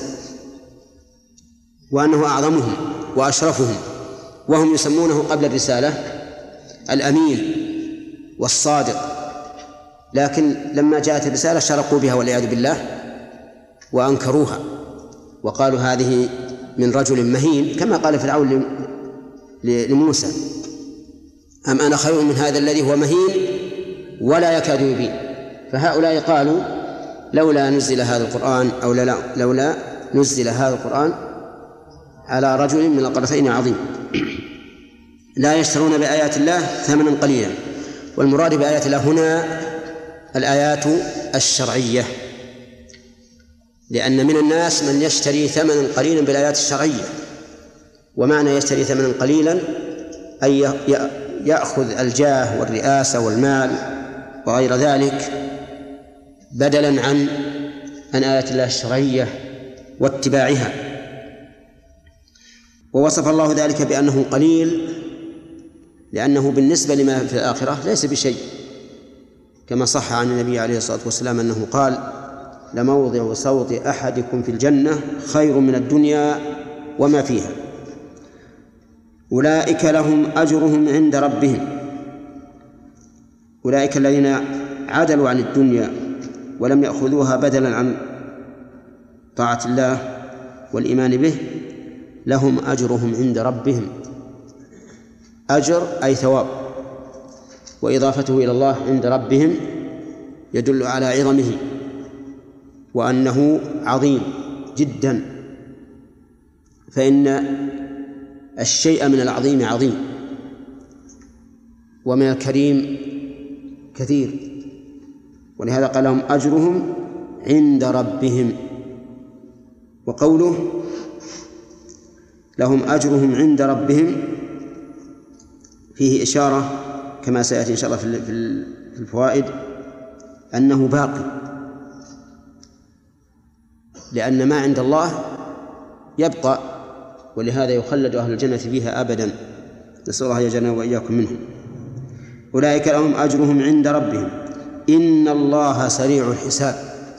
Speaker 2: وأنه أعظمهم وأشرفهم، وهم يسمونه قبل الرسالة الأمين والصادق. لكن لما جاءت الرسالة شرقوا بها والعياذ بالله وأنكروها وقالوا هذه من رجل مهين، كما قال فرعون لموسى أم أنا خير من هذا الذي هو مهين ولا يكاد يبين. فهؤلاء قالوا لولا نزل هذا القرآن أو لولا نزل هذا القرآن على رجل من القريتين عظيم. لا يشترون بآيات الله ثمنا قليلا، والمراد بآيات الله هنا الآيات الشرعية، لأن من الناس من يشتري ثمنا قليلا بالآيات الشرعية ومعنى يشتري ثمنا قليلا أي يأخذ الجاه والرئاسة والمال وغير ذلك بدلا عن آيات الله الشرعية واتباعها. ووصف الله ذلك بأنه قليل لأنه بالنسبة لما في الآخرة ليس بشيء، كما صح عن النبي عليه الصلاة والسلام أنه قال: لموضع صوت أحدكم في الجنة خير من الدنيا وما فيها. أولئك لهم أجرهم عند ربهم، أولئك الذين عدلوا عن الدنيا ولم يأخذوها بدلا عن طاعة الله والإيمان به، لهم أجرهم عند ربهم. أجر أي ثواب، وإضافته إلى الله عند ربهم يدل على عظمه وأنه عظيم جدا، فإن الشيء من العظيم عظيم ومن الكريم كثير، ولهذا قال لهم أجرهم عند ربهم. وقوله لهم أجرهم عند ربهم فيه إشارة كما سيأتي إن شاء الله في الفوائد أنه باقي، لأن ما عند الله يبقى، ولهذا يخلد أهل الجنة فيها أبدا، نسأل الله يجعلنا وإياكم منهم. أولئك لهم أجرهم عند ربهم إن الله سريع الحساب.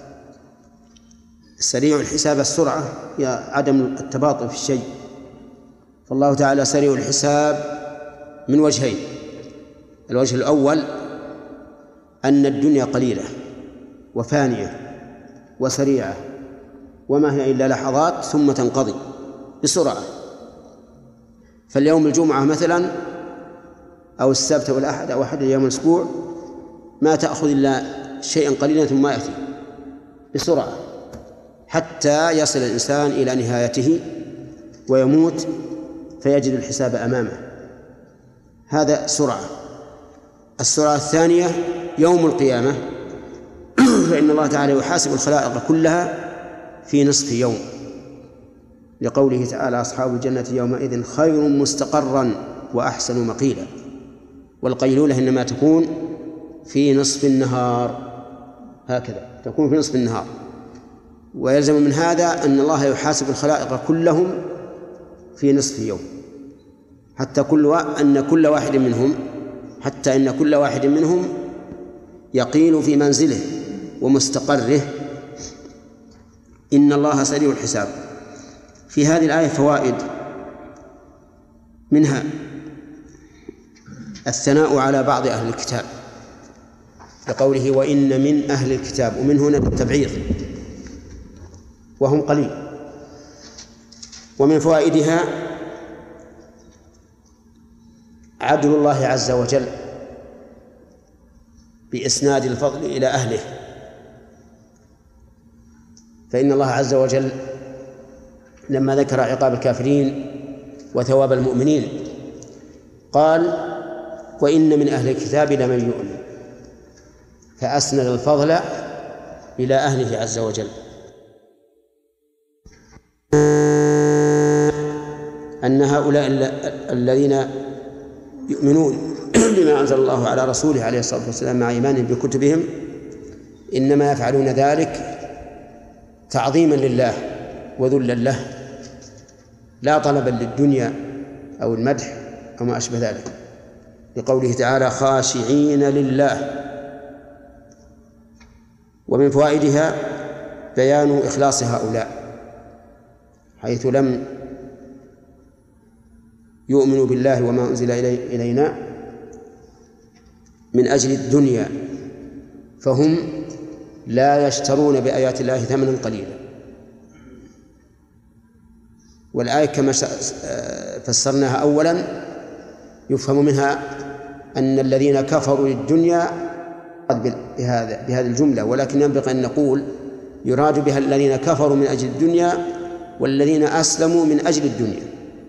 Speaker 2: سريع الحساب السرعة هي عدم التباطؤ في الشيء، فالله تعالى سريع الحساب من وجهين: الوجه الأول أن الدنيا قليلة وفانية وسريعة، وما هي إلا لحظات ثم تنقضي بسرعة. فاليوم الجمعة مثلا أو السبت أو الأحد أو أحد أيام الأسبوع ما تأخذ إلا شيئا قليلا ثم يأتي بسرعة حتى يصل الإنسان إلى نهايته ويموت فيجد الحساب أمامه. هذا سرعة. السرعة الثانية يوم القيامة، فإن الله تعالى يحاسب الخلائق كلها في نصف يوم، لقوله تعالى: أصحاب الجنة يومئذ خير مستقرا وأحسن مقيلا. والقيلولة إنما تكون في نصف النهار، هكذا تكون في نصف النهار. ويلزم من هذا أن الله يحاسب الخلائق كلهم في نصف يوم، حتى إن كل واحد منهم يقيل في منزله ومستقره. إن الله سريع الحساب. في هذه الآية فوائد، منها الثناء على بعض أهل الكتاب لقوله: وإن من أهل الكتاب، ومن هنا للتبعيض، وهم قليل. ومن فوائدها عدل الله عز وجل بإسناد الفضل إلى أهله، فإن الله عز وجل لما ذكر عقاب الكافرين وثواب المؤمنين قال: وإن من أهل الكتاب لمن يؤمن، فأسند الفضل إلى أهله عز وجل. أن هؤلاء الذين يؤمنون بما أنزل الله على رسوله عليه الصلاة والسلام مع إيمانهم بكتبهم إنما يفعلون ذلك تعظيما لله وذلا له، لا طلبا للدنيا أو المدح أو ما أشبه ذلك، لقوله تعالى: خاشعين لله. ومن فوائدها بيان إخلاص هؤلاء، حيث لم يؤمنوا بالله وما أنزل إلينا من أجل الدنيا، فهم لا يشترون بآيات الله ثمنا قليلا. والآية كما فسرناها أولا يفهم منها أن الذين كفروا للدنيا بهذه الجملة، ولكن ينبغي أن نقول يراد بها الذين كفروا من أجل الدنيا والذين أسلموا من أجل الدنيا.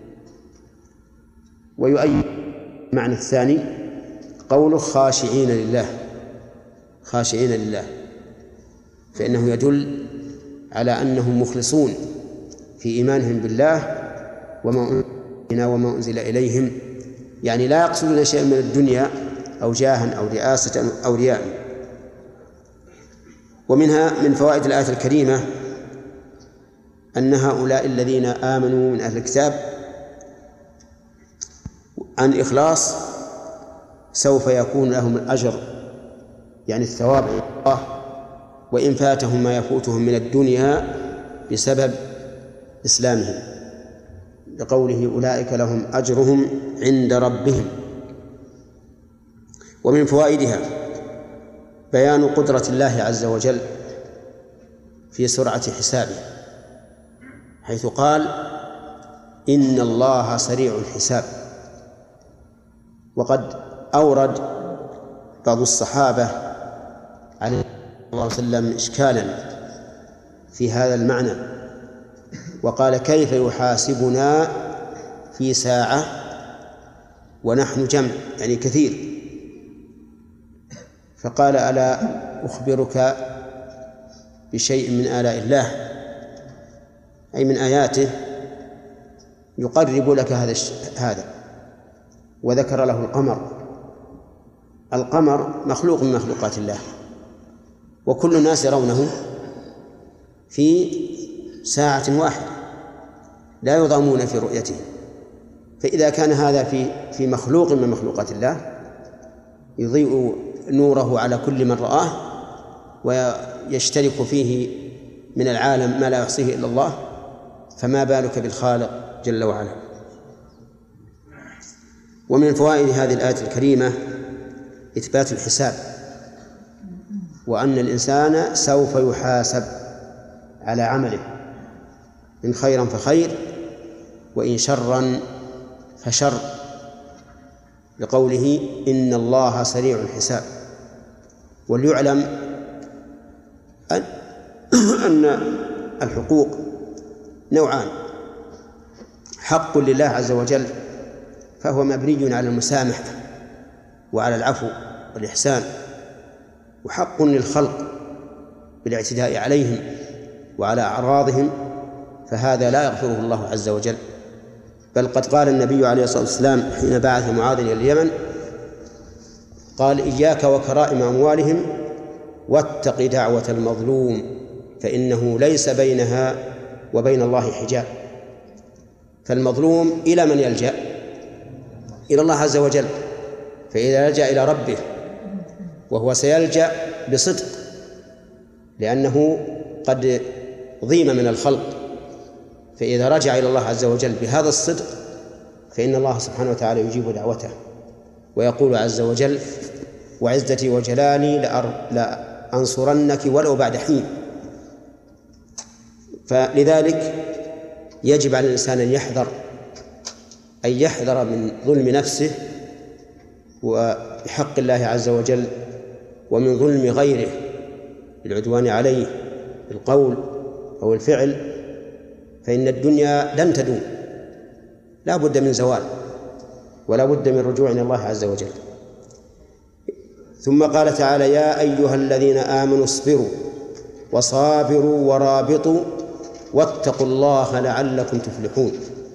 Speaker 2: ويؤيد المعنى الثاني قوله خاشعين لله، خاشعين لله، فإنه يدل على أنهم مخلصون في إيمانهم بالله وما أنزل إليهم، يعني لا يقصدون شيئا من الدنيا أو جاها أو رئاسة أو رياء. ومنها من فوائد الآية الكريمة أن هؤلاء الذين آمنوا من أهل الكتاب عن إخلاص سوف يكون لهم الأجر، يعني الثواب الله، وإن فاتهم ما يفوتهم من الدنيا بسبب إسلامهم، لقوله أولئك لهم أجرهم عند ربهم. ومن فوائدها بيان قدرة الله عز وجل في سرعة حسابه، حيث قال إن الله سريع الحساب. وقد أورد بعض الصحابة عليه الصلاة والسلام إشكالا في هذا المعنى، وقال كيف يحاسبنا في ساعة ونحن جمع، يعني كثير؟ فقال ألا أخبرك بشيء من آلاء الله، أي من آياته يقرب لك هذا. وذكر له القمر. القمر مخلوق من مخلوقات الله، وكل الناس يرونه في ساعة واحدة، لا يضامون في رؤيته. فإذا كان هذا في مخلوق من مخلوقات الله يضيء نوره على كل من رآه ويشترك فيه من العالم ما لا يحصيه إلا الله، فما بالك بالخالق جل وعلا. ومن فوائد هذه الآية الكريمة إثبات الحساب، وأن الإنسان سوف يحاسب على عمله، إن خيرا فخير وإن شرا فشر، لقوله إن الله سريع الحساب. وليعلم أن الحقوق نوعان: حق لله عز وجل فهو مبني على المسامحة وعلى العفو والإحسان، وحق للخلق بالاعتداء عليهم وعلى أعراضهم، فهذا لا يغفره الله عز وجل. بل قد قال النبي عليه الصلاة والسلام حين بعث معاذ إلى اليمن، قال إياك وكرائم أموالهم واتق دعوة المظلوم فإنه ليس بينها وبين الله حجاب. فالمظلوم إلى من يلجأ؟ إلى الله عز وجل. فإذا لجأ إلى ربه، وهو سيلجأ بصدق لأنه قد ضيم من الخلق، فإذا رجع إلى الله عز وجل بهذا الصدق فإن الله سبحانه وتعالى يجيب دعوته، ويقول عز وجل وعزتي وجلالي لأنصرنك ولو بعد حين. فلذلك يجب على الإنسان أن يحذر من ظلم نفسه وبحق الله عز وجل، ومن ظلم غيره بالعدوان عليه بالقول أو الفعل، فإن الدنيا لن تدوم، لا بد من زوال ولا بد من رجوع إلى الله عز وجل. ثم قال تعالى يا أيها الذين آمنوا اصبروا وصابروا ورابطوا واتقوا الله لعلكم تفلحون.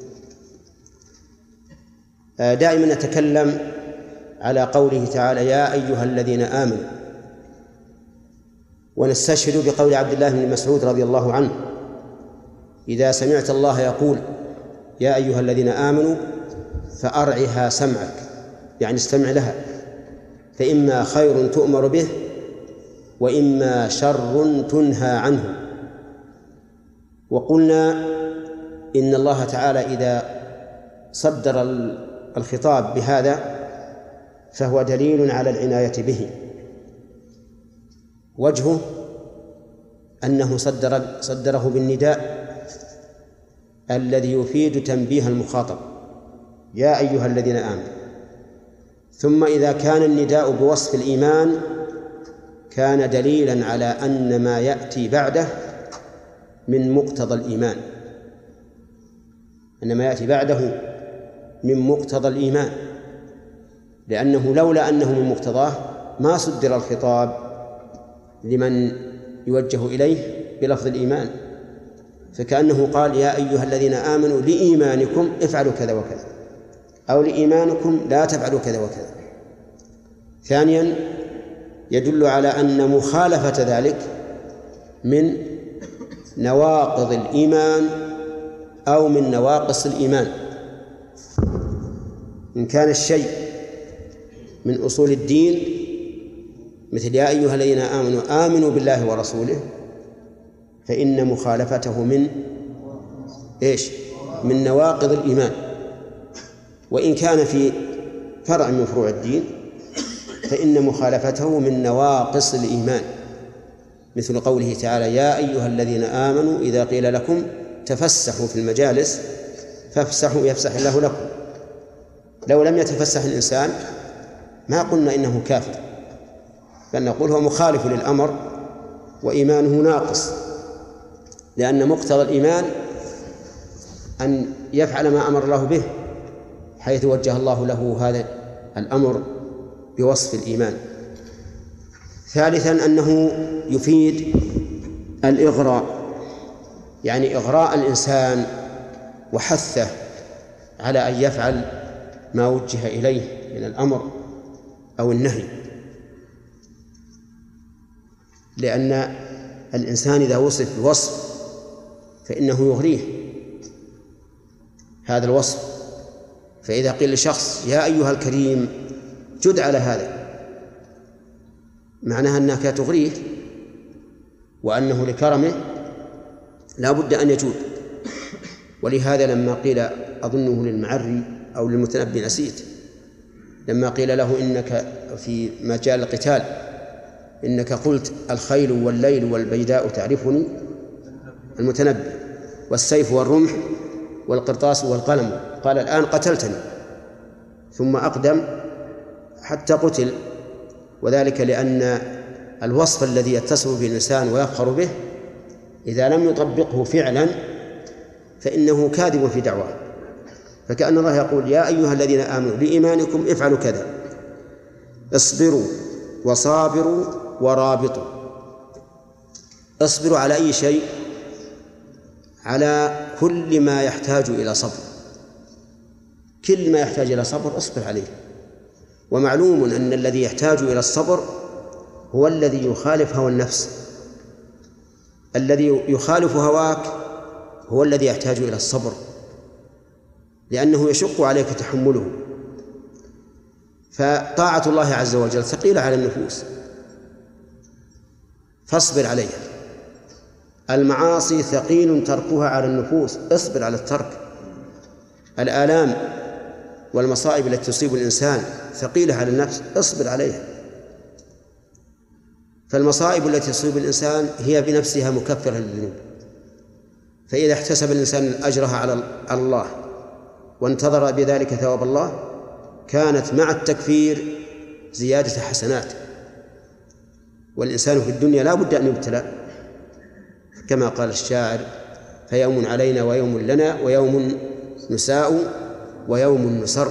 Speaker 2: دائما نتكلم على قوله تعالى يا أيها الذين آمنوا، ونستشهد بقول عبد الله بن مسعود رضي الله عنه إذا سمعت الله يقول يا أيها الذين آمنوا فأرعها سمعك، يعني استمع لها، فإما خير تؤمر به وإما شر تنهى عنه. وقلنا إن الله تعالى إذا صدر الخطاب بهذا فهو دليل على العناية به. وجهه أنه صدره بالنداء الذي يفيد تنبيه المخاطب يا أيها الذين آمنوا. ثم إذا كان النداء بوصف الإيمان كان دليلا على أن ما يأتي بعده من مقتضى الإيمان، أن ما يأتي بعده من مقتضى الإيمان، لأنه لولا أنه من مقتضاه ما صدر الخطاب لمن يوجه إليه بلفظ الإيمان، فكأنه قال يا أيها الذين آمنوا لإيمانكم افعلوا كذا وكذا، أو لإيمانكم لا تفعلوا كذا وكذا. ثانيا يدل على أن مخالفة ذلك من نواقض الإيمان أو من نواقص الإيمان. إن كان الشيء من أصول الدين مثل يا أيها الذين آمنوا آمنوا بالله ورسوله، فإن مخالفته من من نواقض الإيمان. وإن كان في فرع من فروع الدين فإن مخالفته من نواقص الإيمان، مثل قوله تعالى يا أيها الذين آمنوا إذا قيل لكم تفسحوا في المجالس فافسحوا يفسح الله لكم. لو لم يتفسح الإنسان ما قلنا إنه كافر، بل نقول هو مخالف للأمر وإيمانه ناقص، لأن مقتضى الإيمان أن يفعل ما أمر الله به، حيث وجه الله له هذا الأمر بوصف الإيمان. ثالثا أنه يفيد الإغراء، يعني إغراء الإنسان وحثه على أن يفعل ما وجه إليه من الأمر أو النهي، لأن الإنسان إذا وصف بوصف فإنه يغريه هذا الوصف. فإذا قيل لشخص يا أيها الكريم جد على هذا، معناها أنك تغريه وأنه لكرمه لا بد أن يجود. ولهذا لما قيل أظنه للمعري أو للمتنبي نسيت، لما قيل له إنك في مجال القتال إنك قلت الخيل والليل والبيداء تعرفني المتنبي، والسيف والرمح والقرطاس والقلم، قال الآن قتلتني، ثم أقدم حتى قتل. وذلك لأن الوصف الذي يتصف به الإنسان ويفخر به إذا لم يطبقه فعلا فإنه كاذب في دعواه. فكأن الله يقول يا أيها الذين آمنوا لإيمانكم افعلوا كذا، اصبروا وصابروا ورابطوا. اصبروا على أي شيء؟ على كل ما يحتاج إلى صبر، كل ما يحتاج إلى صبر اصبر عليه. ومعلوم أن الذي يحتاج إلى الصبر هو الذي يخالف هوى النفس، الذي يخالف هواك هو الذي يحتاج إلى الصبر، لأنه يشق عليك تحمله. فطاعة الله عز وجل ثقيلة على النفوس فاصبر عليها، المعاصي ثقيل تركها على النفوس اصبر على الترك، الآلام والمصائب التي تصيب الإنسان ثقيلة على النفس اصبر عليها. فالمصائب التي تصيب الإنسان هي بنفسها مكفرة للذنوب، فإذا احتسب الإنسان أجرها على الله وانتظر بذلك ثواب الله كانت مع التكفير زيادة حسنات. والإنسان في الدنيا لا بد أن يبتلى، كما قال الشاعر فيوم علينا ويوم لنا ويوم نساء ويوم نسر.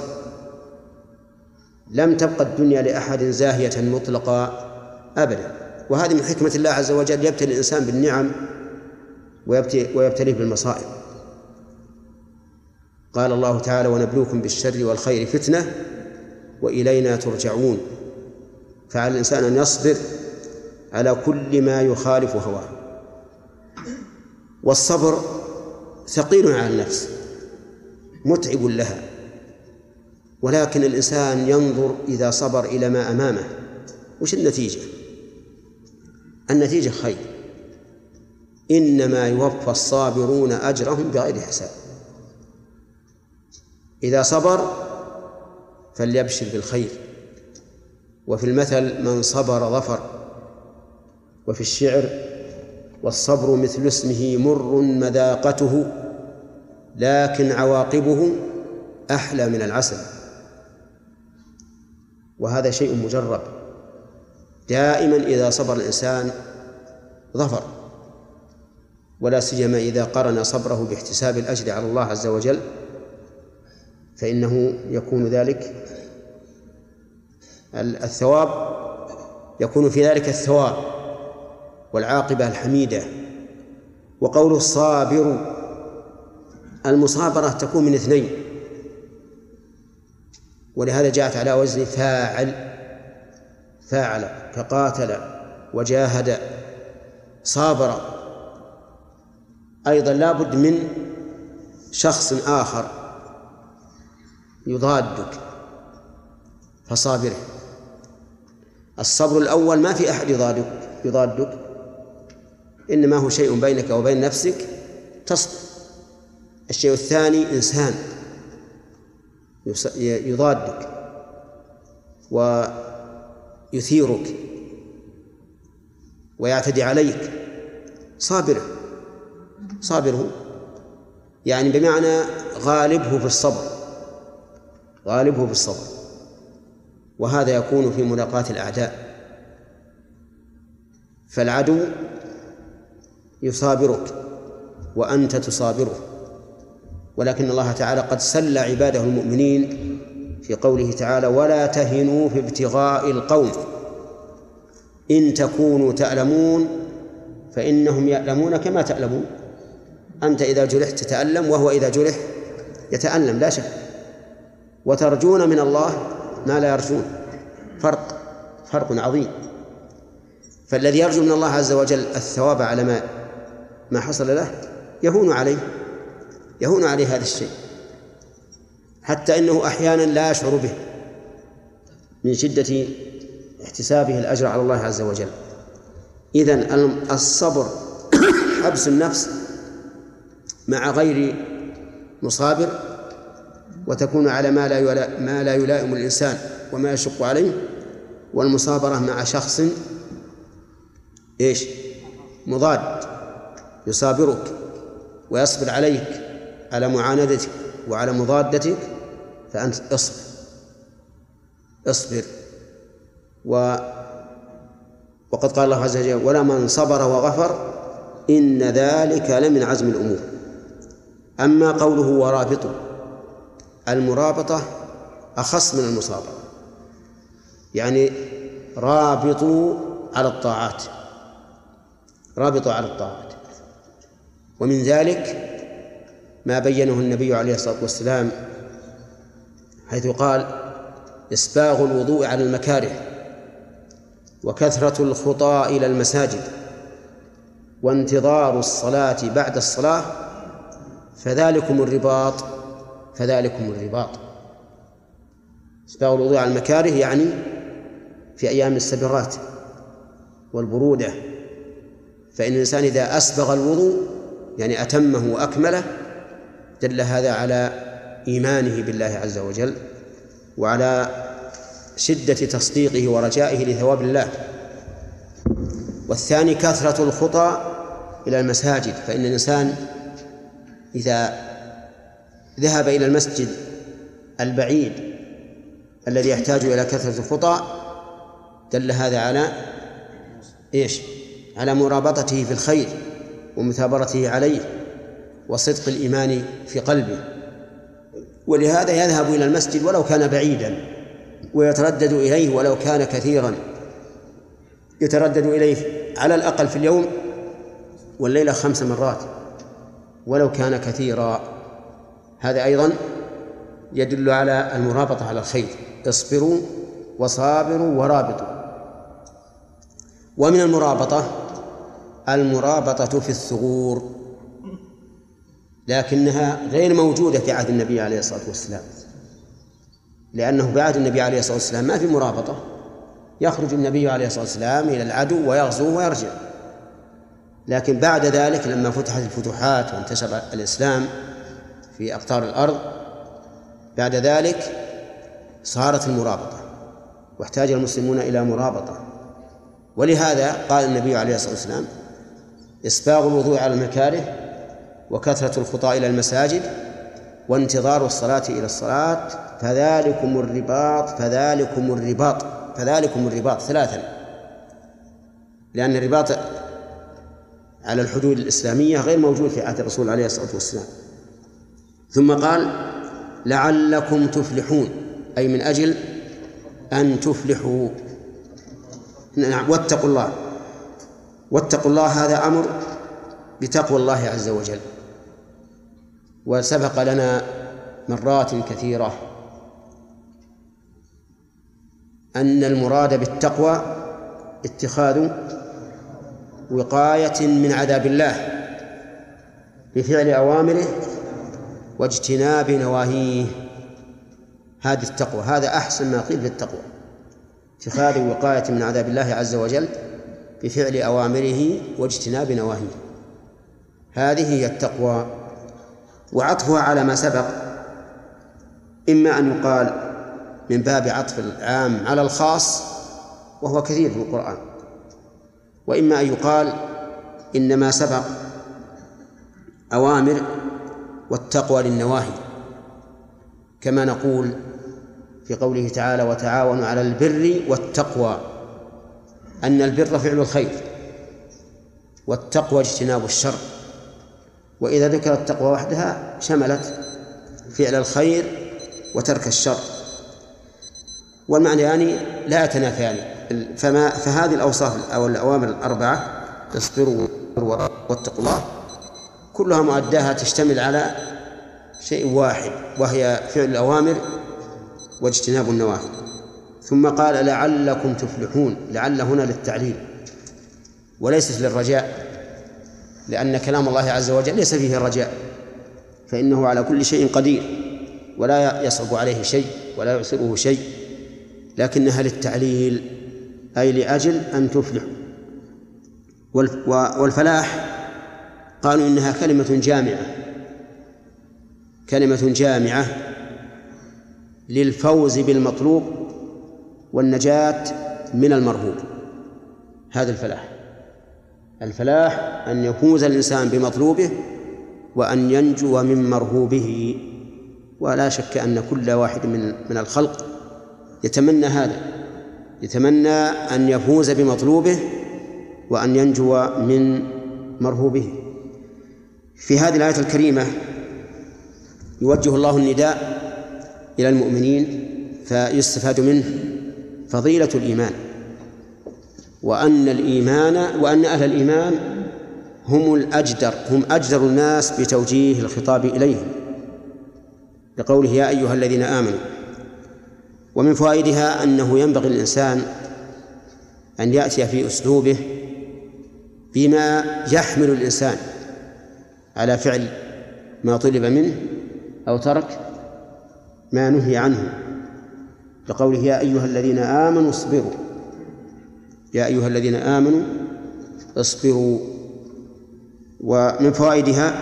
Speaker 2: لم تبقى الدنيا لأحد زاهية مطلقا أبدا. وهذه من حكمة الله عز وجل، يبتلي الإنسان بالنعم ويبتليه بالمصائب. قال الله تعالى ونبلوكم بالشر والخير فتنة وإلينا ترجعون. فعلى الإنسان أن يصبر على كل ما يخالف هواه. والصبر ثقيل على النفس متعب لها، ولكن الإنسان ينظر إذا صبر إلى ما أمامه وش النتيجة؟ النتيجة خير، إنما يوفى الصابرون أجرهم بغير حساب. إذا صبر فليبشر بالخير. وفي المثل من صبر ظفر. وفي الشعر والصبر مثل اسمه مر مذاقته لكن عواقبه أحلى من العسل. وهذا شيء مجرب، دائما إذا صبر الإنسان ظفر، ولا سيما إذا قرن صبره باحتساب الأجر على الله عز وجل فإنه يكون ذلك الثواب، يكون في ذلك الثواب والعاقبة الحميدة وقوله صابر، المصابرة تكون من اثنين، ولهذا جاءت على وزن فاعل كقاتل وجاهد. صابر أيضا لا بد من شخص آخر يضادك فصابره. الصبر الأول ما في أحد يضادك، إنما هو شيء بينك وبين نفسك تصبر. الشيء الثاني إنسان يضادك ويثيرك ويعتدي عليك، صابره يعني بمعنى غالبه في الصبر، وهذا يكون في ملاقاة الأعداء. فالعدو يصابرك وأنت تصابره، ولكن الله تعالى قد سل عباده المؤمنين في قوله تعالى: ولا تهنوا في ابتغاء القوم إن تكونوا تألمون فإنهم يألمون كما تألمون. أنت إذا جرحت تتألم، وهو إذا جرح يتألم لا شك. وترجون من الله ما لا يرجون، فرق عظيم. فالذي يرجو من الله عز وجل الثواب على ما حصل له يهون عليه هذا الشيء، حتى إنه أحيانا لا يشعر به من شدة احتسابه الأجر على الله عز وجل. إذن الصبر حبس النفس مع غير مصابر، وتكون على ما لا يلائم الإنسان وما يشق عليه، والمصابرة مع شخص مضاد يصابرك ويصبر عليك على معاندتك وعلى مضادتك، فأنت اصبر. وقد قال الله عز وجل: ولمن صبر وغفر إن ذلك لمن عزم الأمور. أما قوله ورابطه، المرابطة أخص من المصابرة، يعني رابطوا على الطاعات، ومن ذلك ما بينه النبي عليه الصلاة والسلام حيث قال: إسباغ الوضوء على المكاره، وكثرة الخطى إلى المساجد، وانتظار الصلاة بعد الصلاة، فذلكم الرباط. إسباغ الوضوء على المكاره يعني في أيام السبرات والبرودة، فإن الإنسان إذا أسبغ الوضوء يعني أتمه وأكمله دل هذا على إيمانه بالله عز وجل وعلى شدة تصديقه ورجائه لثواب الله. والثاني كثرة الخطى إلى المساجد، فإن الإنسان إذا ذهب إلى المسجد البعيد الذي يحتاج إلى كثرة الخطى دل هذا على على مرابطته في الخير ومثابرته عليه وصدق الإيمان في قلبه. ولهذا يذهب إلى المسجد ولو كان بعيدا، ويتردد إليه ولو كان كثيرا، يتردد إليه على الأقل في اليوم والليلة 5 مرات ولو كان كثيرا. هذا أيضا يدل على المرابطة على الخير. اصبروا وصابروا ورابطوا. ومن المرابطة في الثغور، لكنها غير موجودة في عهد النبي عليه الصلاة والسلام، لأنه بعد النبي عليه الصلاة والسلام ما في مرابطة، يخرج النبي عليه الصلاة والسلام إلى العدو ويغزوه ويرجع. لكن بعد ذلك لما فتحت الفتوحات وانتشر الإسلام في أقطار الأرض، بعد ذلك صارت المرابطة واحتاج المسلمون إلى مرابطة. ولهذا قال النبي عليه الصلاة والسلام: إسباغ الوضوء على المكاره، وكثرة الخطى إلى المساجد، وانتظار الصلاة إلى الصلاة، فذلكم الرباط 3، لأن الرباط على الحدود الإسلامية غير موجود في عهد الرسول عليه الصلاة والسلام. ثم قال: لعلكم تفلحون، أي من أجل أن تفلحوا. واتقوا الله، هذا أمر بتقوى الله عز وجل. وسبق لنا مرات كثيرة أن المراد بالتقوى اتخاذ وقاية من عذاب الله بفعل أوامره واجتناب نواهيه. هذه التقوى، هذا أحسن ما قيل في التقوى، اتخاذ وقاية من عذاب الله عز وجل بفعل أوامره واجتناب نواهيه، هذه هي التقوى. وعطفها على ما سبق إما أن يقال من باب عطف العام على الخاص وهو كثير في القرآن، وإما أن يقال إن ما سبق أوامر والتقوى للنواهي، كما نقول في قوله تعالى وتعاونوا على البر والتقوى، أن البر فعل الخير والتقوى اجتناب الشر. وإذا ذكر التقوى وحدها شملت فعل الخير وترك الشر، والمعنيان لا يتنافيان. فهذه الأوصاف أو الأوامر الأربعة اصبروا واتقوا الله كلها مؤداها تشتمل على شيء واحد، وهي فعل الأوامر واجتناب النواهي. ثم قال لعلكم تفلحون، لعل هنا للتعليل وليست للرجاء، لأن كلام الله عز وجل ليس فيه الرجاء، فإنه على كل شيء قدير ولا يصعب عليه شيء ولا يعسره شيء، لكنها للتعليل أي لأجل أن تفلحوا. والفلاح قالوا إنها كلمة جامعة للفوز بالمطلوب والنجاة من المرهوب. هذا الفلاح أن يفوز الإنسان بمطلوبه وأن ينجو من مرهوبه. ولا شك أن كل واحد من الخلق يتمنى هذا، يتمنى أن يفوز بمطلوبه وأن ينجو من مرهوبه. في هذه الآية الكريمة يوجه الله النداء إلى المؤمنين فيستفاد منه فضيلة الإيمان، وأن أهل الإيمان هم أجدر الناس بتوجيه الخطاب إليهم، لقوله يا أيها الذين آمنوا. ومن فوائدها أنه ينبغي للإنسان أن يأتي في أسلوبه بما يحمل الإنسان على فعل ما طلب منه أو ترك ما نهي عنه، لقوله يا أيها الذين آمنوا اصبروا، يا أيها الذين آمنوا اصبروا. ومن فوائدها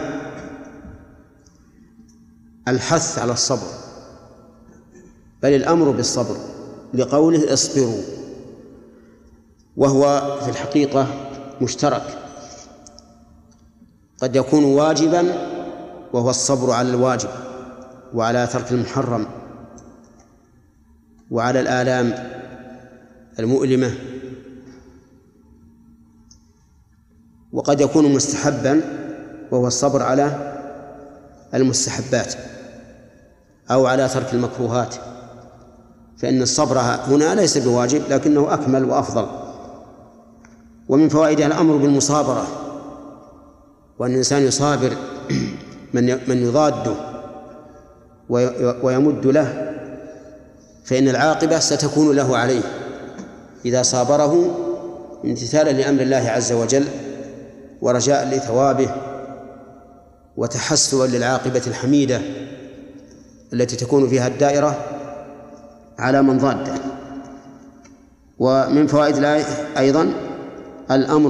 Speaker 2: الحث على الصبر، بل الأمر بالصبر لقوله اصبروا، وهو في الحقيقة مشترك، قد يكون واجبا وهو الصبر على الواجب وعلى ترك المحرم وعلى الآلام المؤلمة، وقد يكون مستحبا وهو الصبر على المستحبات أو على ترك المكروهات، فإن الصبر هنا ليس بواجب لكنه أكمل وأفضل. ومن فوائدها الأمر بالمصابرة، وأن الإنسان يصابر من يضاده ويمد له، فإن العاقبة ستكون له عليه إذا صابره امتثالا لأمر الله عز وجل ورجاء لثوابه وتحسبا للعاقبة الحميدة التي تكون فيها الدائرة على من ضاده. ومن فوائد الآية أيضا الأمر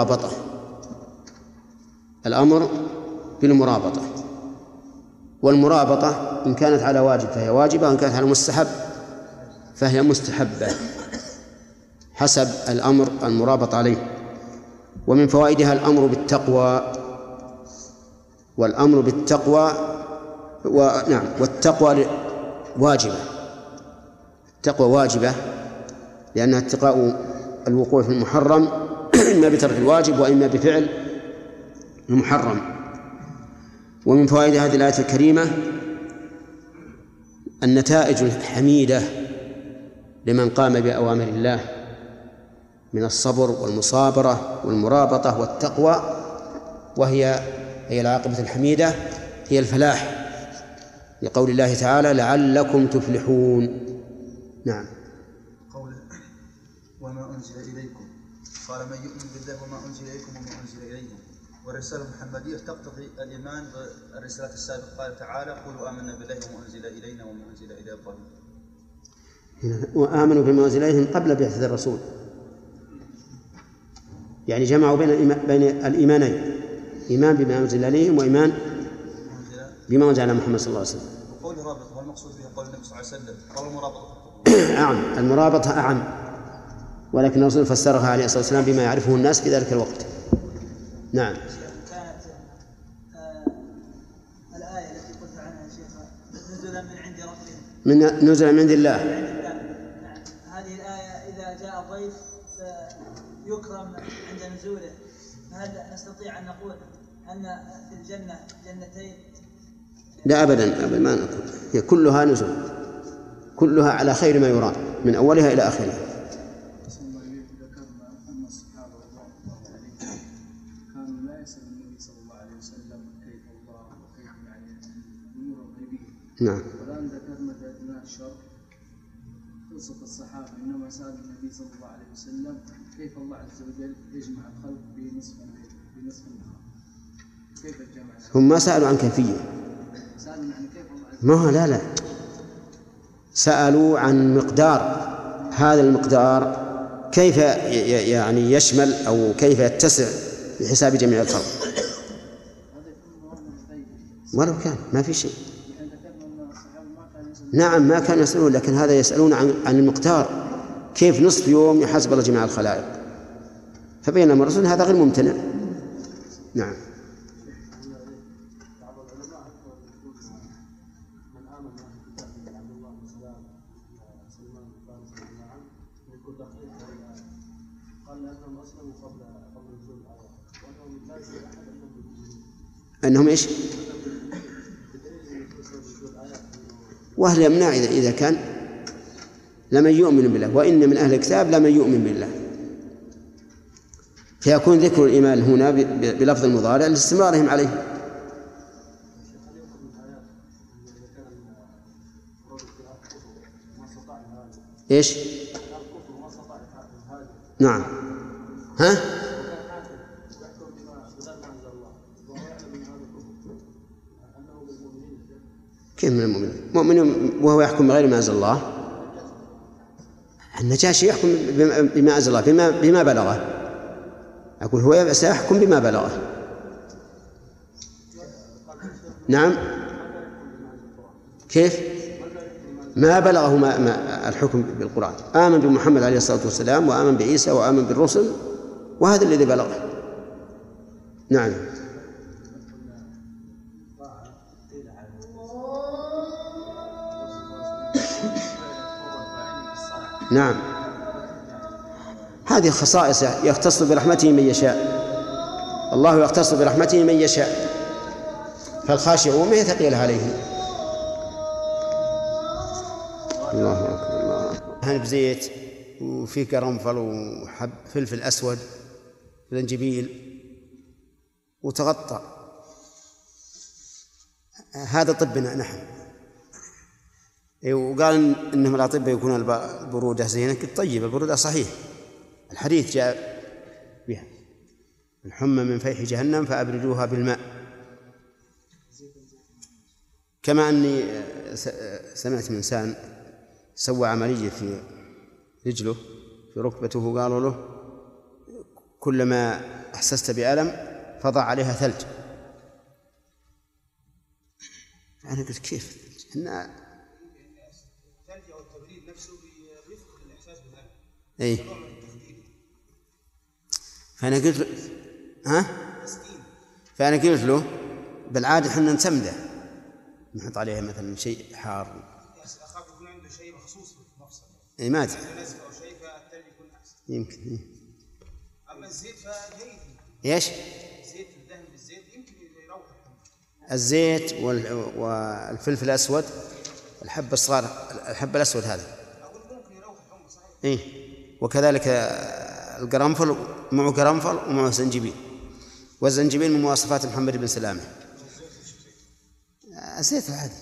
Speaker 2: بالمرابطة، والمرابطة إن كانت على واجب فهي واجبة، وإن كانت على مستحب فهي مستحبة حسب الأمر المرابط عليه. ومن فوائدها الأمر بالتقوى، والتقوى واجبة، التقوى واجبة لأنها اتقاء الوقوع في المحرم إما بترك الواجب وإما بفعل المحرم. ومن فوائد هذه الآية الكريمة النتائج الحميدة لمن قام بأوامر الله من الصبر والمصابرة والمرابطة والتقوى، وهي العاقبة الحميدة، هي الفلاح، لقول الله تعالى لعلكم تفلحون. نعم.
Speaker 5: قوله وما أنزل إليكم، قال من يؤمن بالله وما أنزل إليكم وما أنزل إليهم. والرسالة المحمدية تقتضي الإيمان بالرسالة السابقة. قال تعالى قولوا آمنا بالله وما أنزل إلينا وما أنزل إلى إبراهيم.
Speaker 2: وآمنوا بما أنزل إليهم قبل بعثة الرسول، يعني جمعوا بين الإيمانين، إيمان بما أنزل إليهم وإيمان بما أنزل على محمد صلى الله عليه وسلم.
Speaker 5: وقول رابطة والمقصود بها قول النبي صلى الله عليه وسلم قول المرابطة
Speaker 2: أعم، المرابطة أعم، ولكن الرسول فسرها عليه الصلاة والسلام بما يعرفه الناس في ذلك الوقت. نعم.
Speaker 4: كانت الآية التي قلت عنها شيخ نزلا من عند ربهم،
Speaker 2: نزلا من عند الله.
Speaker 4: هذه الآية إذا جاء ضيف يكرم عند نزوله، فهل نستطيع أن نقول أن في الجنة جنتين؟
Speaker 2: لا أبدا، ما نقول، هي كلها نزول، كلها على خير ما يراد من أولها إلى آخرها.
Speaker 6: ذكرنا أن الصحابة رضي الله عليهم كانوا لا يسألون النبي صلى الله عليه وسلم كيف الله وكيف يعني الأمور الغيبية.
Speaker 2: نعم.
Speaker 6: والآن ذكرنا في أثناء الشرح قصة الصحابة إنما سألوا النبي صلى الله عليه وسلم كيف الله عز وجل يجمع الخلق بنصف النهار، كيف الجمع؟
Speaker 2: هم ما سألوا عن كيفية،
Speaker 6: سألوا يعني كيف الله عز وجل.
Speaker 2: لا سألوا عن مقدار، هذا المقدار كيف يعني يشمل أو كيف يتسع بحساب جميع الخلق. ولو كان ما في شيء. نعم ما كانوا يسألون، لكن هذا يسألون عن المقدار، كيف نصف يوم يحاسب الله جميع الخلائق، فبينما الرسول هذا غير ممتنع. نعم. أنهم إيش؟ وهل يمنع إذا كان لمن يؤمن بالله، وإن من أهل الكتاب لمن يؤمن بالله، فيكون ذكر الإيمان هنا بلفظ المضارع لاستمرارهم عليه. إيش؟ نعم. ها؟ كيف من المؤمنين؟ مؤمن وهو يحكم بغير ما أنزل الله. النجاشي يحكم بما أنزل الله، بما بلغه. أقول هو سيحكم بما بلغه. نعم. كيف؟ ما بلغه ما الحكم بالقرآن. آمن بمحمد عليه الصلاة والسلام، وآمن بعيسى، وآمن بالرسل، وهذا الذي بلغه. نعم. نعم. هذه خصائص يختص برحمته من يشاء، الله يختص برحمته من يشاء، فالخاشعون ما يثقل عليهم. الله أكبر الله أكبر. هل بزيت وفي قرنفل وحب فلفل أسود زنجبيل وتغطى، هذا طبنا نحن. وقال إنهم الأطباء يكون البرودة زينة. طيب البرودة صحيح، الحديث جاء بها الحمى من فيح جهنم فأبردوها بالماء. كما أني سمعت من إنسان سوى عملية في رجله في ركبته، قالوا له كلما أحسست بألم فضع عليها ثلج. أنا قلت كيف؟ الثلج أو التبريد نفسه بيفقد الإحساس بالألم. إيه. فأنا قلت له فأنا قلت له بالعادة حنا نسمده، نحط عليها مثلا شيء حار.
Speaker 7: أخاف يكون عنده شيء مخصوص في المفصل.
Speaker 2: إيه ما
Speaker 7: أو شيء فالثلج يكون أحسن.
Speaker 2: يمكن.
Speaker 7: أما الزيت فجيد.
Speaker 2: إيش؟
Speaker 7: الزيت الدهن بالزيت يمكن يروح.
Speaker 2: الزيت والفلفل الأسود، الحب الصغار، الحب الأسود هذا.
Speaker 7: أقول ممكن يروح صحيح.
Speaker 2: إيه. وكذلك القرنفل، معه قرنفل ومعه زنجبيل، والزنجبيل من مواصفات محمد بن سلامة. الزيت العادي،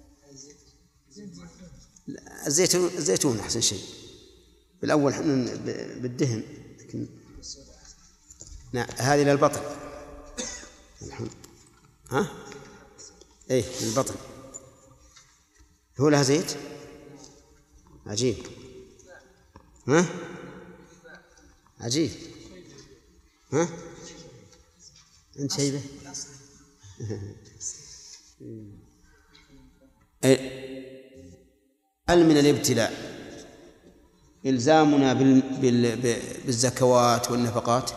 Speaker 2: الزيتون أحسن شيء. بالأول حنا بالدهن، لكن هذه للبطن. ها؟ إيه للبطن. هو لها زيت عجيب. ها؟ عجيب. ها؟ أنت شيبة؟ هل من الابتلاء إلزامنا بالزكوات والنفقات؟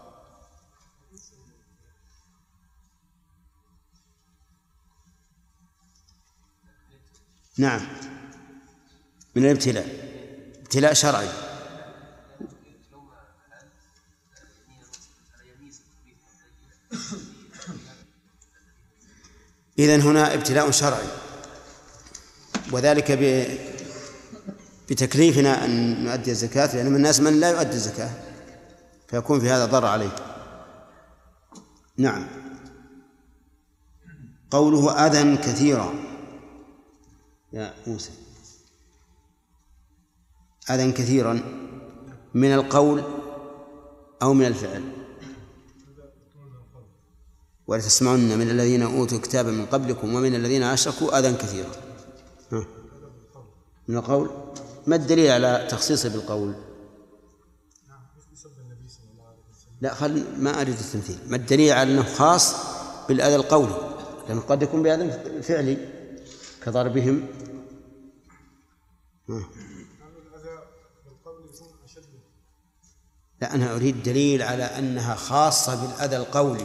Speaker 2: نعم، من الابتلاء، ابتلاء شرعي. إذن هنا ابتلاء شرعي، وذلك بتكليفنا أن نؤدي الزكاة، لأن من الناس من لا يؤدي الزكاة فيكون في هذا ضرر عليه. نعم. قوله أذى كثيرا يا موسى، أذى كثيرا من القول أو من الفعل. ولتسمعن من الذين أوتوا الكتاب من قبلكم ومن الذين أشركوا أذى كثيرا. من القول. ما الدليل على تخصيصه بالقول؟ لا، ما أريد التمثيل. ما الدليل على أنه خاص بالأذى القولي؟ لأنه قد يكون بأذى فعلي كضربهم. لا، أنا أريد دليل على أنها خاصة بالأذى القولي.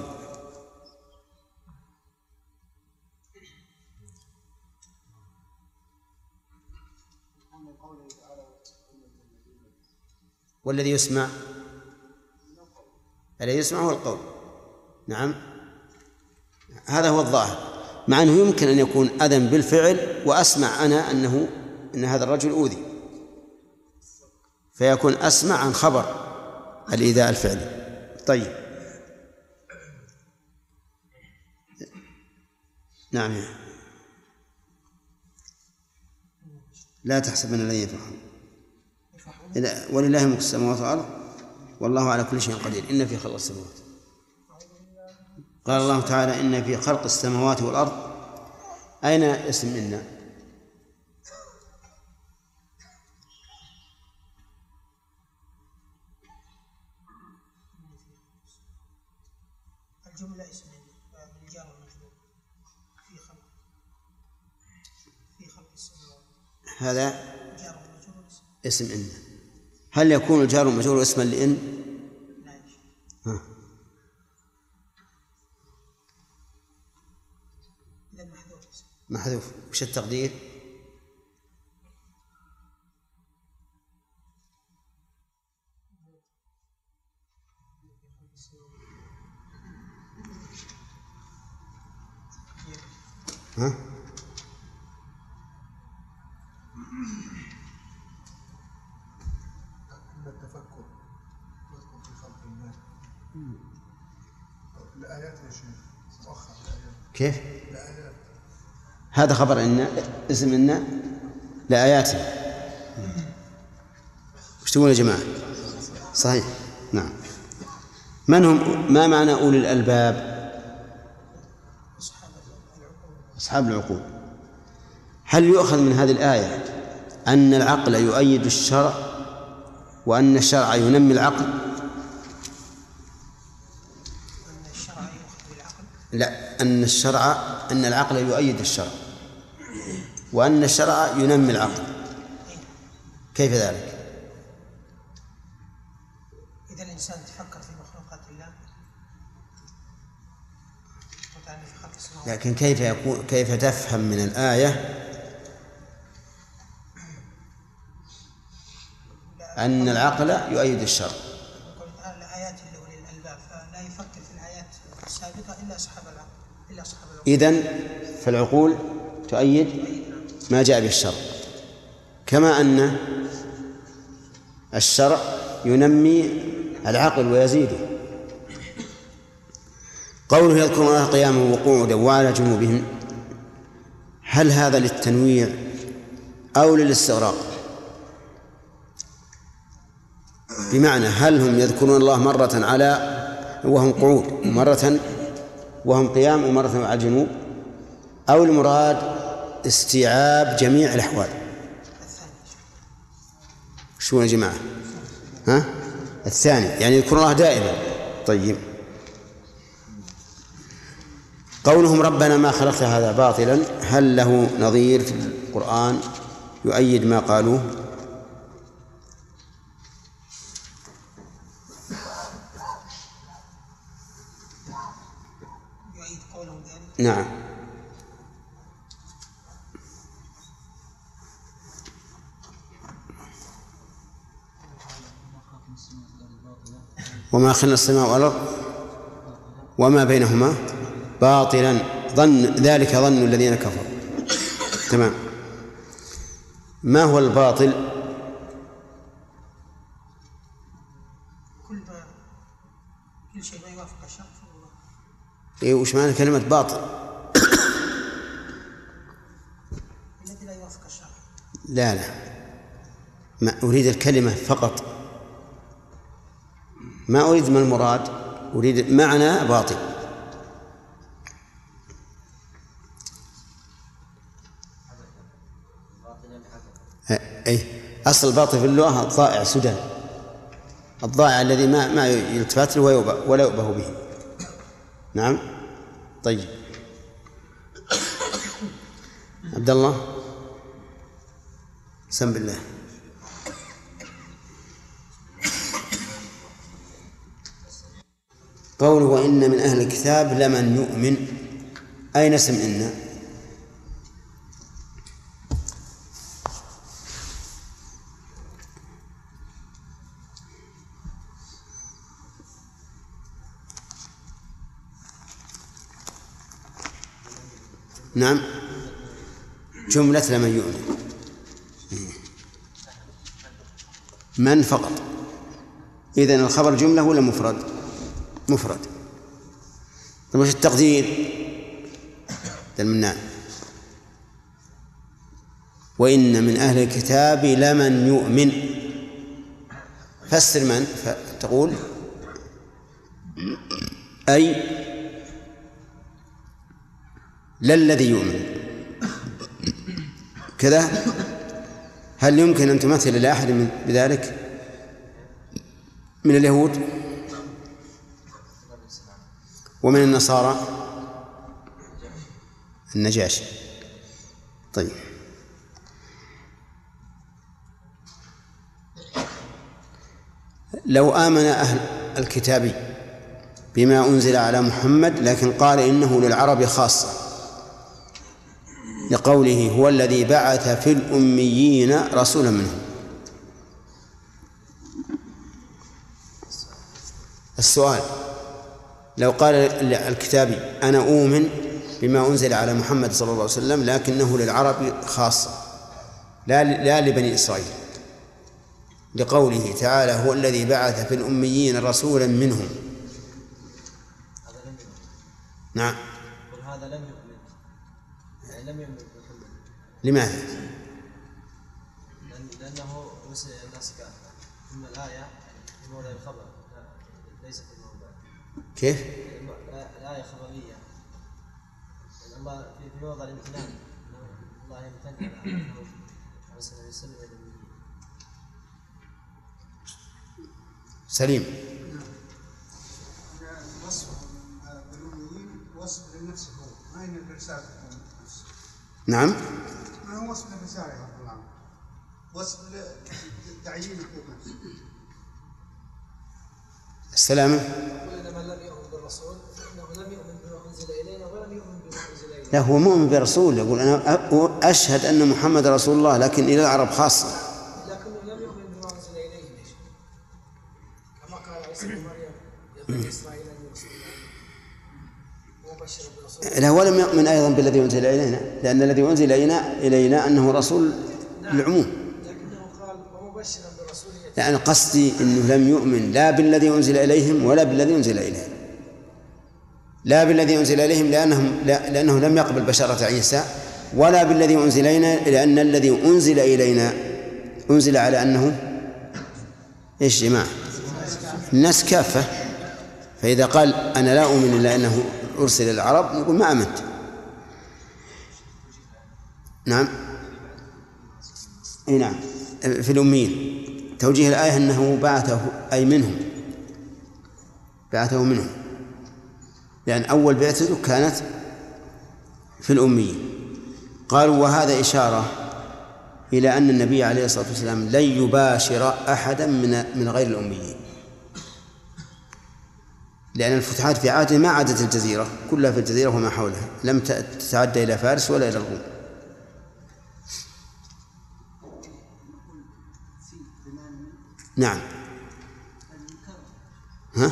Speaker 2: والذي يسمع، الذي يسمع هو القول. نعم، هذا هو الظاهر، مع أنه يمكن أن يكون أذى بالفعل وأسمع أنا أن هذا الرجل أوذي، فيكون أسمع عن خبر الإيذاء الفعلي. طيب، نعم. لا تحسبن الذين يفرحون، ولله ملك السماوات والأرض والله على كل شيء قدير. إن في خلق السماوات، قال الله تعالى إن في خلق السماوات والأرض. أين اسم إن؟
Speaker 8: الجملة اسم الجار والمجرور في خلق السماوات.
Speaker 2: هذا اسم إن. هل يكون الجار والمجرور اسما لإن؟ ها. محذوف. وش التقدير؟ ها؟
Speaker 8: التفكر يدخل في خلق الله. الآيات يا شيخ، مؤخر الآيات.
Speaker 2: كيف؟
Speaker 8: الآيات.
Speaker 2: هذا خبر إن، اسم إن لآياته. وش تقول يا جماعة؟ صحيح. نعم. من هم؟ ما معنى أولي الألباب؟ أصحاب العقول. هل يؤخذ من هذه الآية أن العقل يؤيد الشرع وأن الشرع ينمي العقل؟ لا، أن العقل يؤيد الشرع وأن الشرع ينمي العقل. كيف ذلك؟
Speaker 8: إذا الإنسان تفكر في مخلوقات الله وتعني في خلق السماوات.
Speaker 2: لكن كيف تفهم من الآية أن العقل يؤيد الشرع؟
Speaker 8: الآيات لأولي الألباب، فلا يفكر في الآيات السابقة إلا أصحاب العقل.
Speaker 2: إذن فالعقول تؤيد ما جاء به الشرع، كما أن الشرع ينمي العقل ويزيده. قوله يذكرون الله قياما وقعودا وعلى جنوبهم، هل هذا للتنويع أو للاستغراق؟ بمعنى هل هم يذكرون الله مرة على وهم قعود ومرة وهم قيام ومرة على الجنوب، أو المراد استيعاب جميع الأحوال؟ شو يا جماعة؟ الثاني، يعني يذكرون الله دائما. طيب، قولهم ربنا ما خلقت هذا باطلا، هل له نظير في القرآن يؤيد ما قالوه؟
Speaker 8: يعيد قولهم ذلك.
Speaker 2: نعم. وما خلقنا السماء والأرض وما بينهما باطلا، ذلك ظن الذين كفروا. تمام. ما هو الباطل؟
Speaker 8: كل شيء لا يوافق الشرع فهو.
Speaker 2: إيه، وش معنى كلمة باطل؟
Speaker 8: الذي لا يوافق الشرع.
Speaker 2: لا، ما أريد الكلمة فقط، ما أريد ما المراد، أريد معنى باطل. أي أصل الباطل في اللغة الضائع سدى، الضائع الذي ما يلتفت له ولا يؤبه به. نعم. طيب، عبد الله سم بالله. قوله وإن من أهل الكتاب لمن يؤمن، أين اسم إن؟ نعم، جملة لمن يؤمن، من فقط. إذن الخبر جملة ولا مفرد؟ مفرد. طيب وش التقدير؟ المنان وإن من أهل الكتاب لمن يؤمن، فسر من، فتقول أي لا الذي يؤمن كذا. هل يمكن أن تمثل لأحد بذلك من اليهود ومن النصارى؟ النجاشي. طيب، لو آمن أهل الكتاب بما أنزل على محمد لكن قال إنه للعرب خاصة، لقوله هو الذي بعث في الأميين رسولا منهم. السؤال: لو قال الكتابي أنا أؤمن بما أنزل على محمد صلى الله عليه وسلم لكنه للعرب خاصة لا لبني إسرائيل، لقوله تعالى هو الذي بعث في الأميين رسولا منهم. نعم.
Speaker 9: هذا لم يؤمن، يعني لم يؤمن بمحمد.
Speaker 2: لماذا؟
Speaker 9: لأنه مثل الناس كافة. ثم الآية في موضع الخبر ليس في الموضع.
Speaker 2: كيف؟
Speaker 9: الآية خبرية، أما في موضع الامتنان الله يمتن على أنه يسلم إلى المؤمنين.
Speaker 2: سليم.
Speaker 10: وصف بالأميين وصف للنفس هو، ما هي الرسالة.
Speaker 2: نعم.
Speaker 10: ما هو وصف للرسالة يا رب العالمين، وصف للتعيين النفس.
Speaker 2: السلامة.
Speaker 9: إنما لم يؤمن بالرسول فإنه لم يؤمن بما أنزل إلينا ولم يؤمن بما أنزل إلينا.
Speaker 2: لا، هو مؤمن برسول، يقول أنا أشهد أن محمد رسول الله لكن إلى العرب خاصة.
Speaker 9: لكنه لم يؤمن بما أنزل إليه كما قال عيسى بن مريم يا بني إسرائيل أني رسول الله مبشرا برسول.
Speaker 2: لا، ولم يؤمن أيضا بالذي أنزل إلينا، لأن الذي أنزل إلينا أنه رسول للعموم.
Speaker 9: لكنه قال ومبشرا برسول.
Speaker 2: يعني قصدي أنه لم يؤمن لا بالذي أنزل إليهم ولا بالذي أنزل إليه، لا بالذي أنزل إليهم لأنه لم يقبل بشارة عيسى، ولا بالذي أنزل إلينا لأن الذي أنزل إلينا أنزل على أنه إيش جماعة الناس كافة. فإذا قال أنا لا أؤمن إلا أنه أرسل إلى العرب نقول ما آمنت. نعم أي نعم. في الأميين توجيه الآية أنه بعثه أي منهم، بعثه منهم، لأن أول بعثته كانت في الأميين. قالوا وهذا إشارة إلى أن النبي عليه الصلاة والسلام لن يباشر أحدا من غير الأميين، لأن الفتوحات في عهده ما عادت الجزيرة كلها، في الجزيرة وما حولها لم تتعدى إلى فارس ولا إلى الروم. نعم. ها؟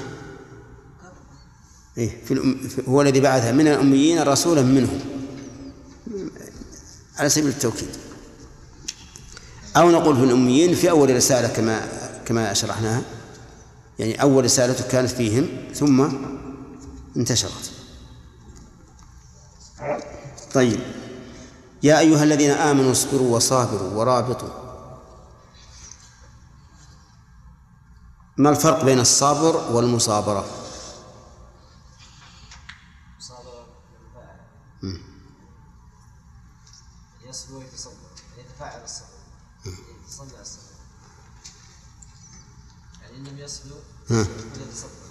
Speaker 2: إيه هو الذي بعث من الأميين رسولا منهم على سبيل التوكيد، أو نقول في الأميين في أول رسالة كما شرحناها، يعني أول رسالة كانت فيهم ثم انتشرت. طيب يا أيها الذين آمنوا اصبروا وصابروا ورابطوا. ما الفرق بين الصبر والمصابرة؟
Speaker 11: يصبر ويتصبر، يتفاعل الصبر، يتصنع الصبر، يعني إن لم يصبر يتصبر.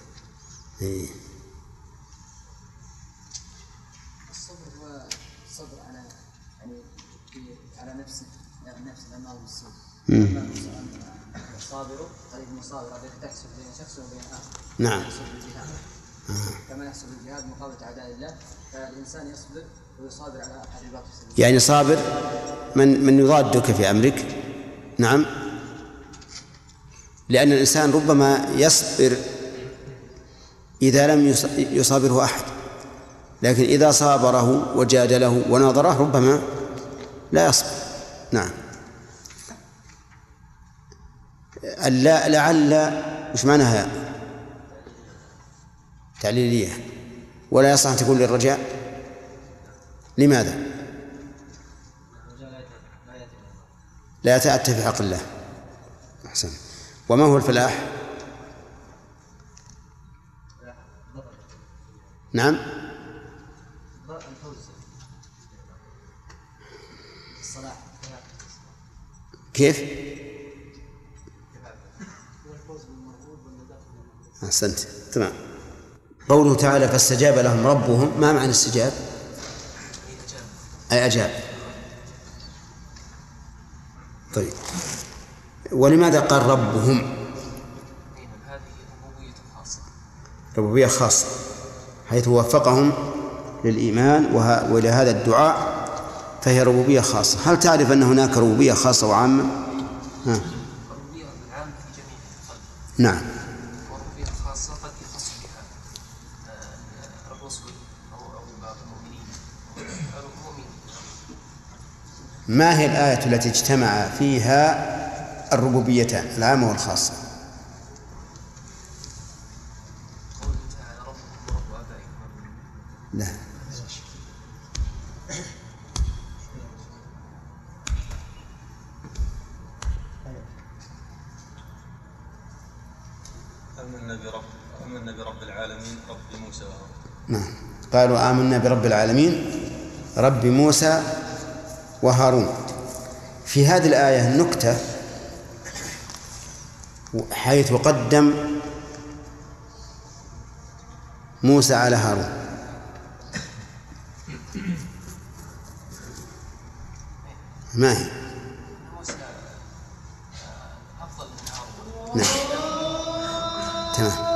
Speaker 6: الصبر هو الصبر على على نفسه، يعني نفسه الأمر والسوء. الصابر طريق المصابرة التي تحسب بين شخص وبين آخر.
Speaker 2: نعم.
Speaker 6: يحسب الجهاد كما يحسب الجهاد مقابلة أعداء الله، فالإنسان يصبر ويصابر على الرباط في سبيل الله.
Speaker 2: يعني صابر من يضادك في أمرك. نعم. لأن الإنسان ربما يصبر إذا لم يصابره أحد، لكن إذا صابره وجادله وناظره ربما لا يصبر. نعم. لعل وش معناها تعليلية ولا يصح أن تكون للرجاء؟ لماذا؟ لا يتأتى في حق الله. أحسن. وما هو الفلاح؟ نعم. كيف؟ أحسنت. تمام. قوله تعالى فاستجاب لهم ربهم، ما معنى استجاب؟ أي أجاب. طيب ولماذا قال ربهم؟ ربوبية خاصة حيث وفقهم للإيمان ولهذا الدعاء، فهي ربوبية خاصة. هل تعرف أن هناك ربوبية خاصة وعامة؟ ها.
Speaker 3: ربوبية العام في جميع الخلق.
Speaker 2: نعم.
Speaker 3: وربوبية خاصة قد يخص بها الرسل أو بعض المؤمنين.
Speaker 2: ما هي الآية التي اجتمع فيها الربوبيتان العامة والخاصة؟
Speaker 3: قوله تعالى ربكم ورب آبائكم.
Speaker 2: لا.
Speaker 12: آمنا برب العالمين رب موسى وهارون.
Speaker 2: نعم. قالوا آمنا برب العالمين رب موسى وهارون. في هذه الآية نكتة حيث قدم موسى على هارون. ما هي؟
Speaker 3: موسى أفضل من هارون.
Speaker 2: نعم. تمام.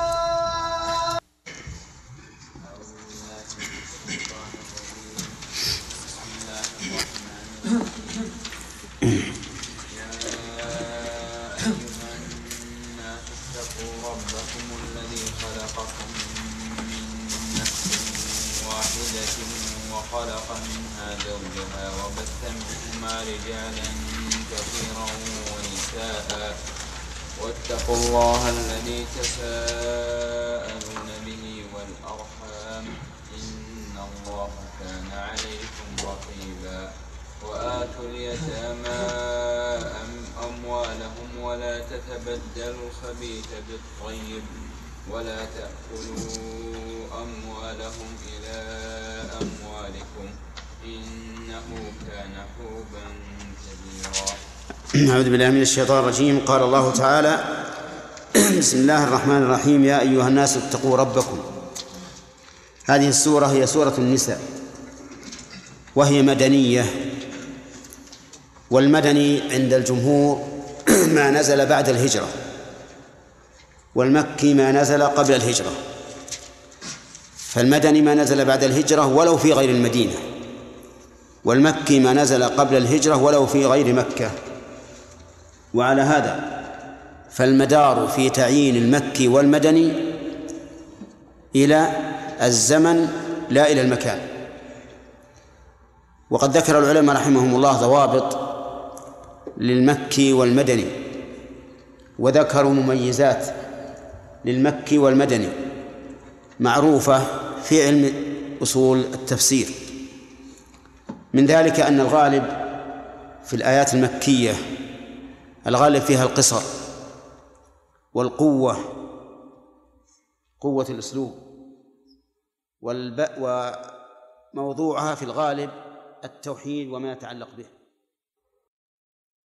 Speaker 13: وخلق منها زوجها وبث منهما رجالا كثيرا ونساء واتقوا الله الذي تساءلون به والأرحام إن الله كان عليكم رقيبا وآتوا اليتامى أموالهم ولا تتبدلوا الخبيث بالطيب ولا تأكلوا أموالهم إلى أموالكم إنه كان حوبا كبيرا.
Speaker 2: أعوذ بالله من الشيطان الرجيم. قال الله تعالى: بسم الله الرحمن الرحيم. يا أيها الناس اتقوا ربكم. هذه السورة هي سورة النساء وهي مدنية، والمدني عند الجمهور ما نزل بعد الهجرة، والمكي ما نزل قبل الهجرة. فالمدني ما نزل بعد الهجرة ولو في غير المدينة، والمكي ما نزل قبل الهجرة ولو في غير مكة. وعلى هذا فالمدار في تعيين المكي والمدني إلى الزمن لا إلى المكان. وقد ذكر العلماء رحمهم الله ضوابط للمكي والمدني، وذكروا مميزات للمكي والمدني معروفة في علم أصول التفسير. من ذلك أن الغالب في الآيات المكية الغالب فيها القصر والقوة، قوة الأسلوب، وموضوعها في الغالب التوحيد وما يتعلق به.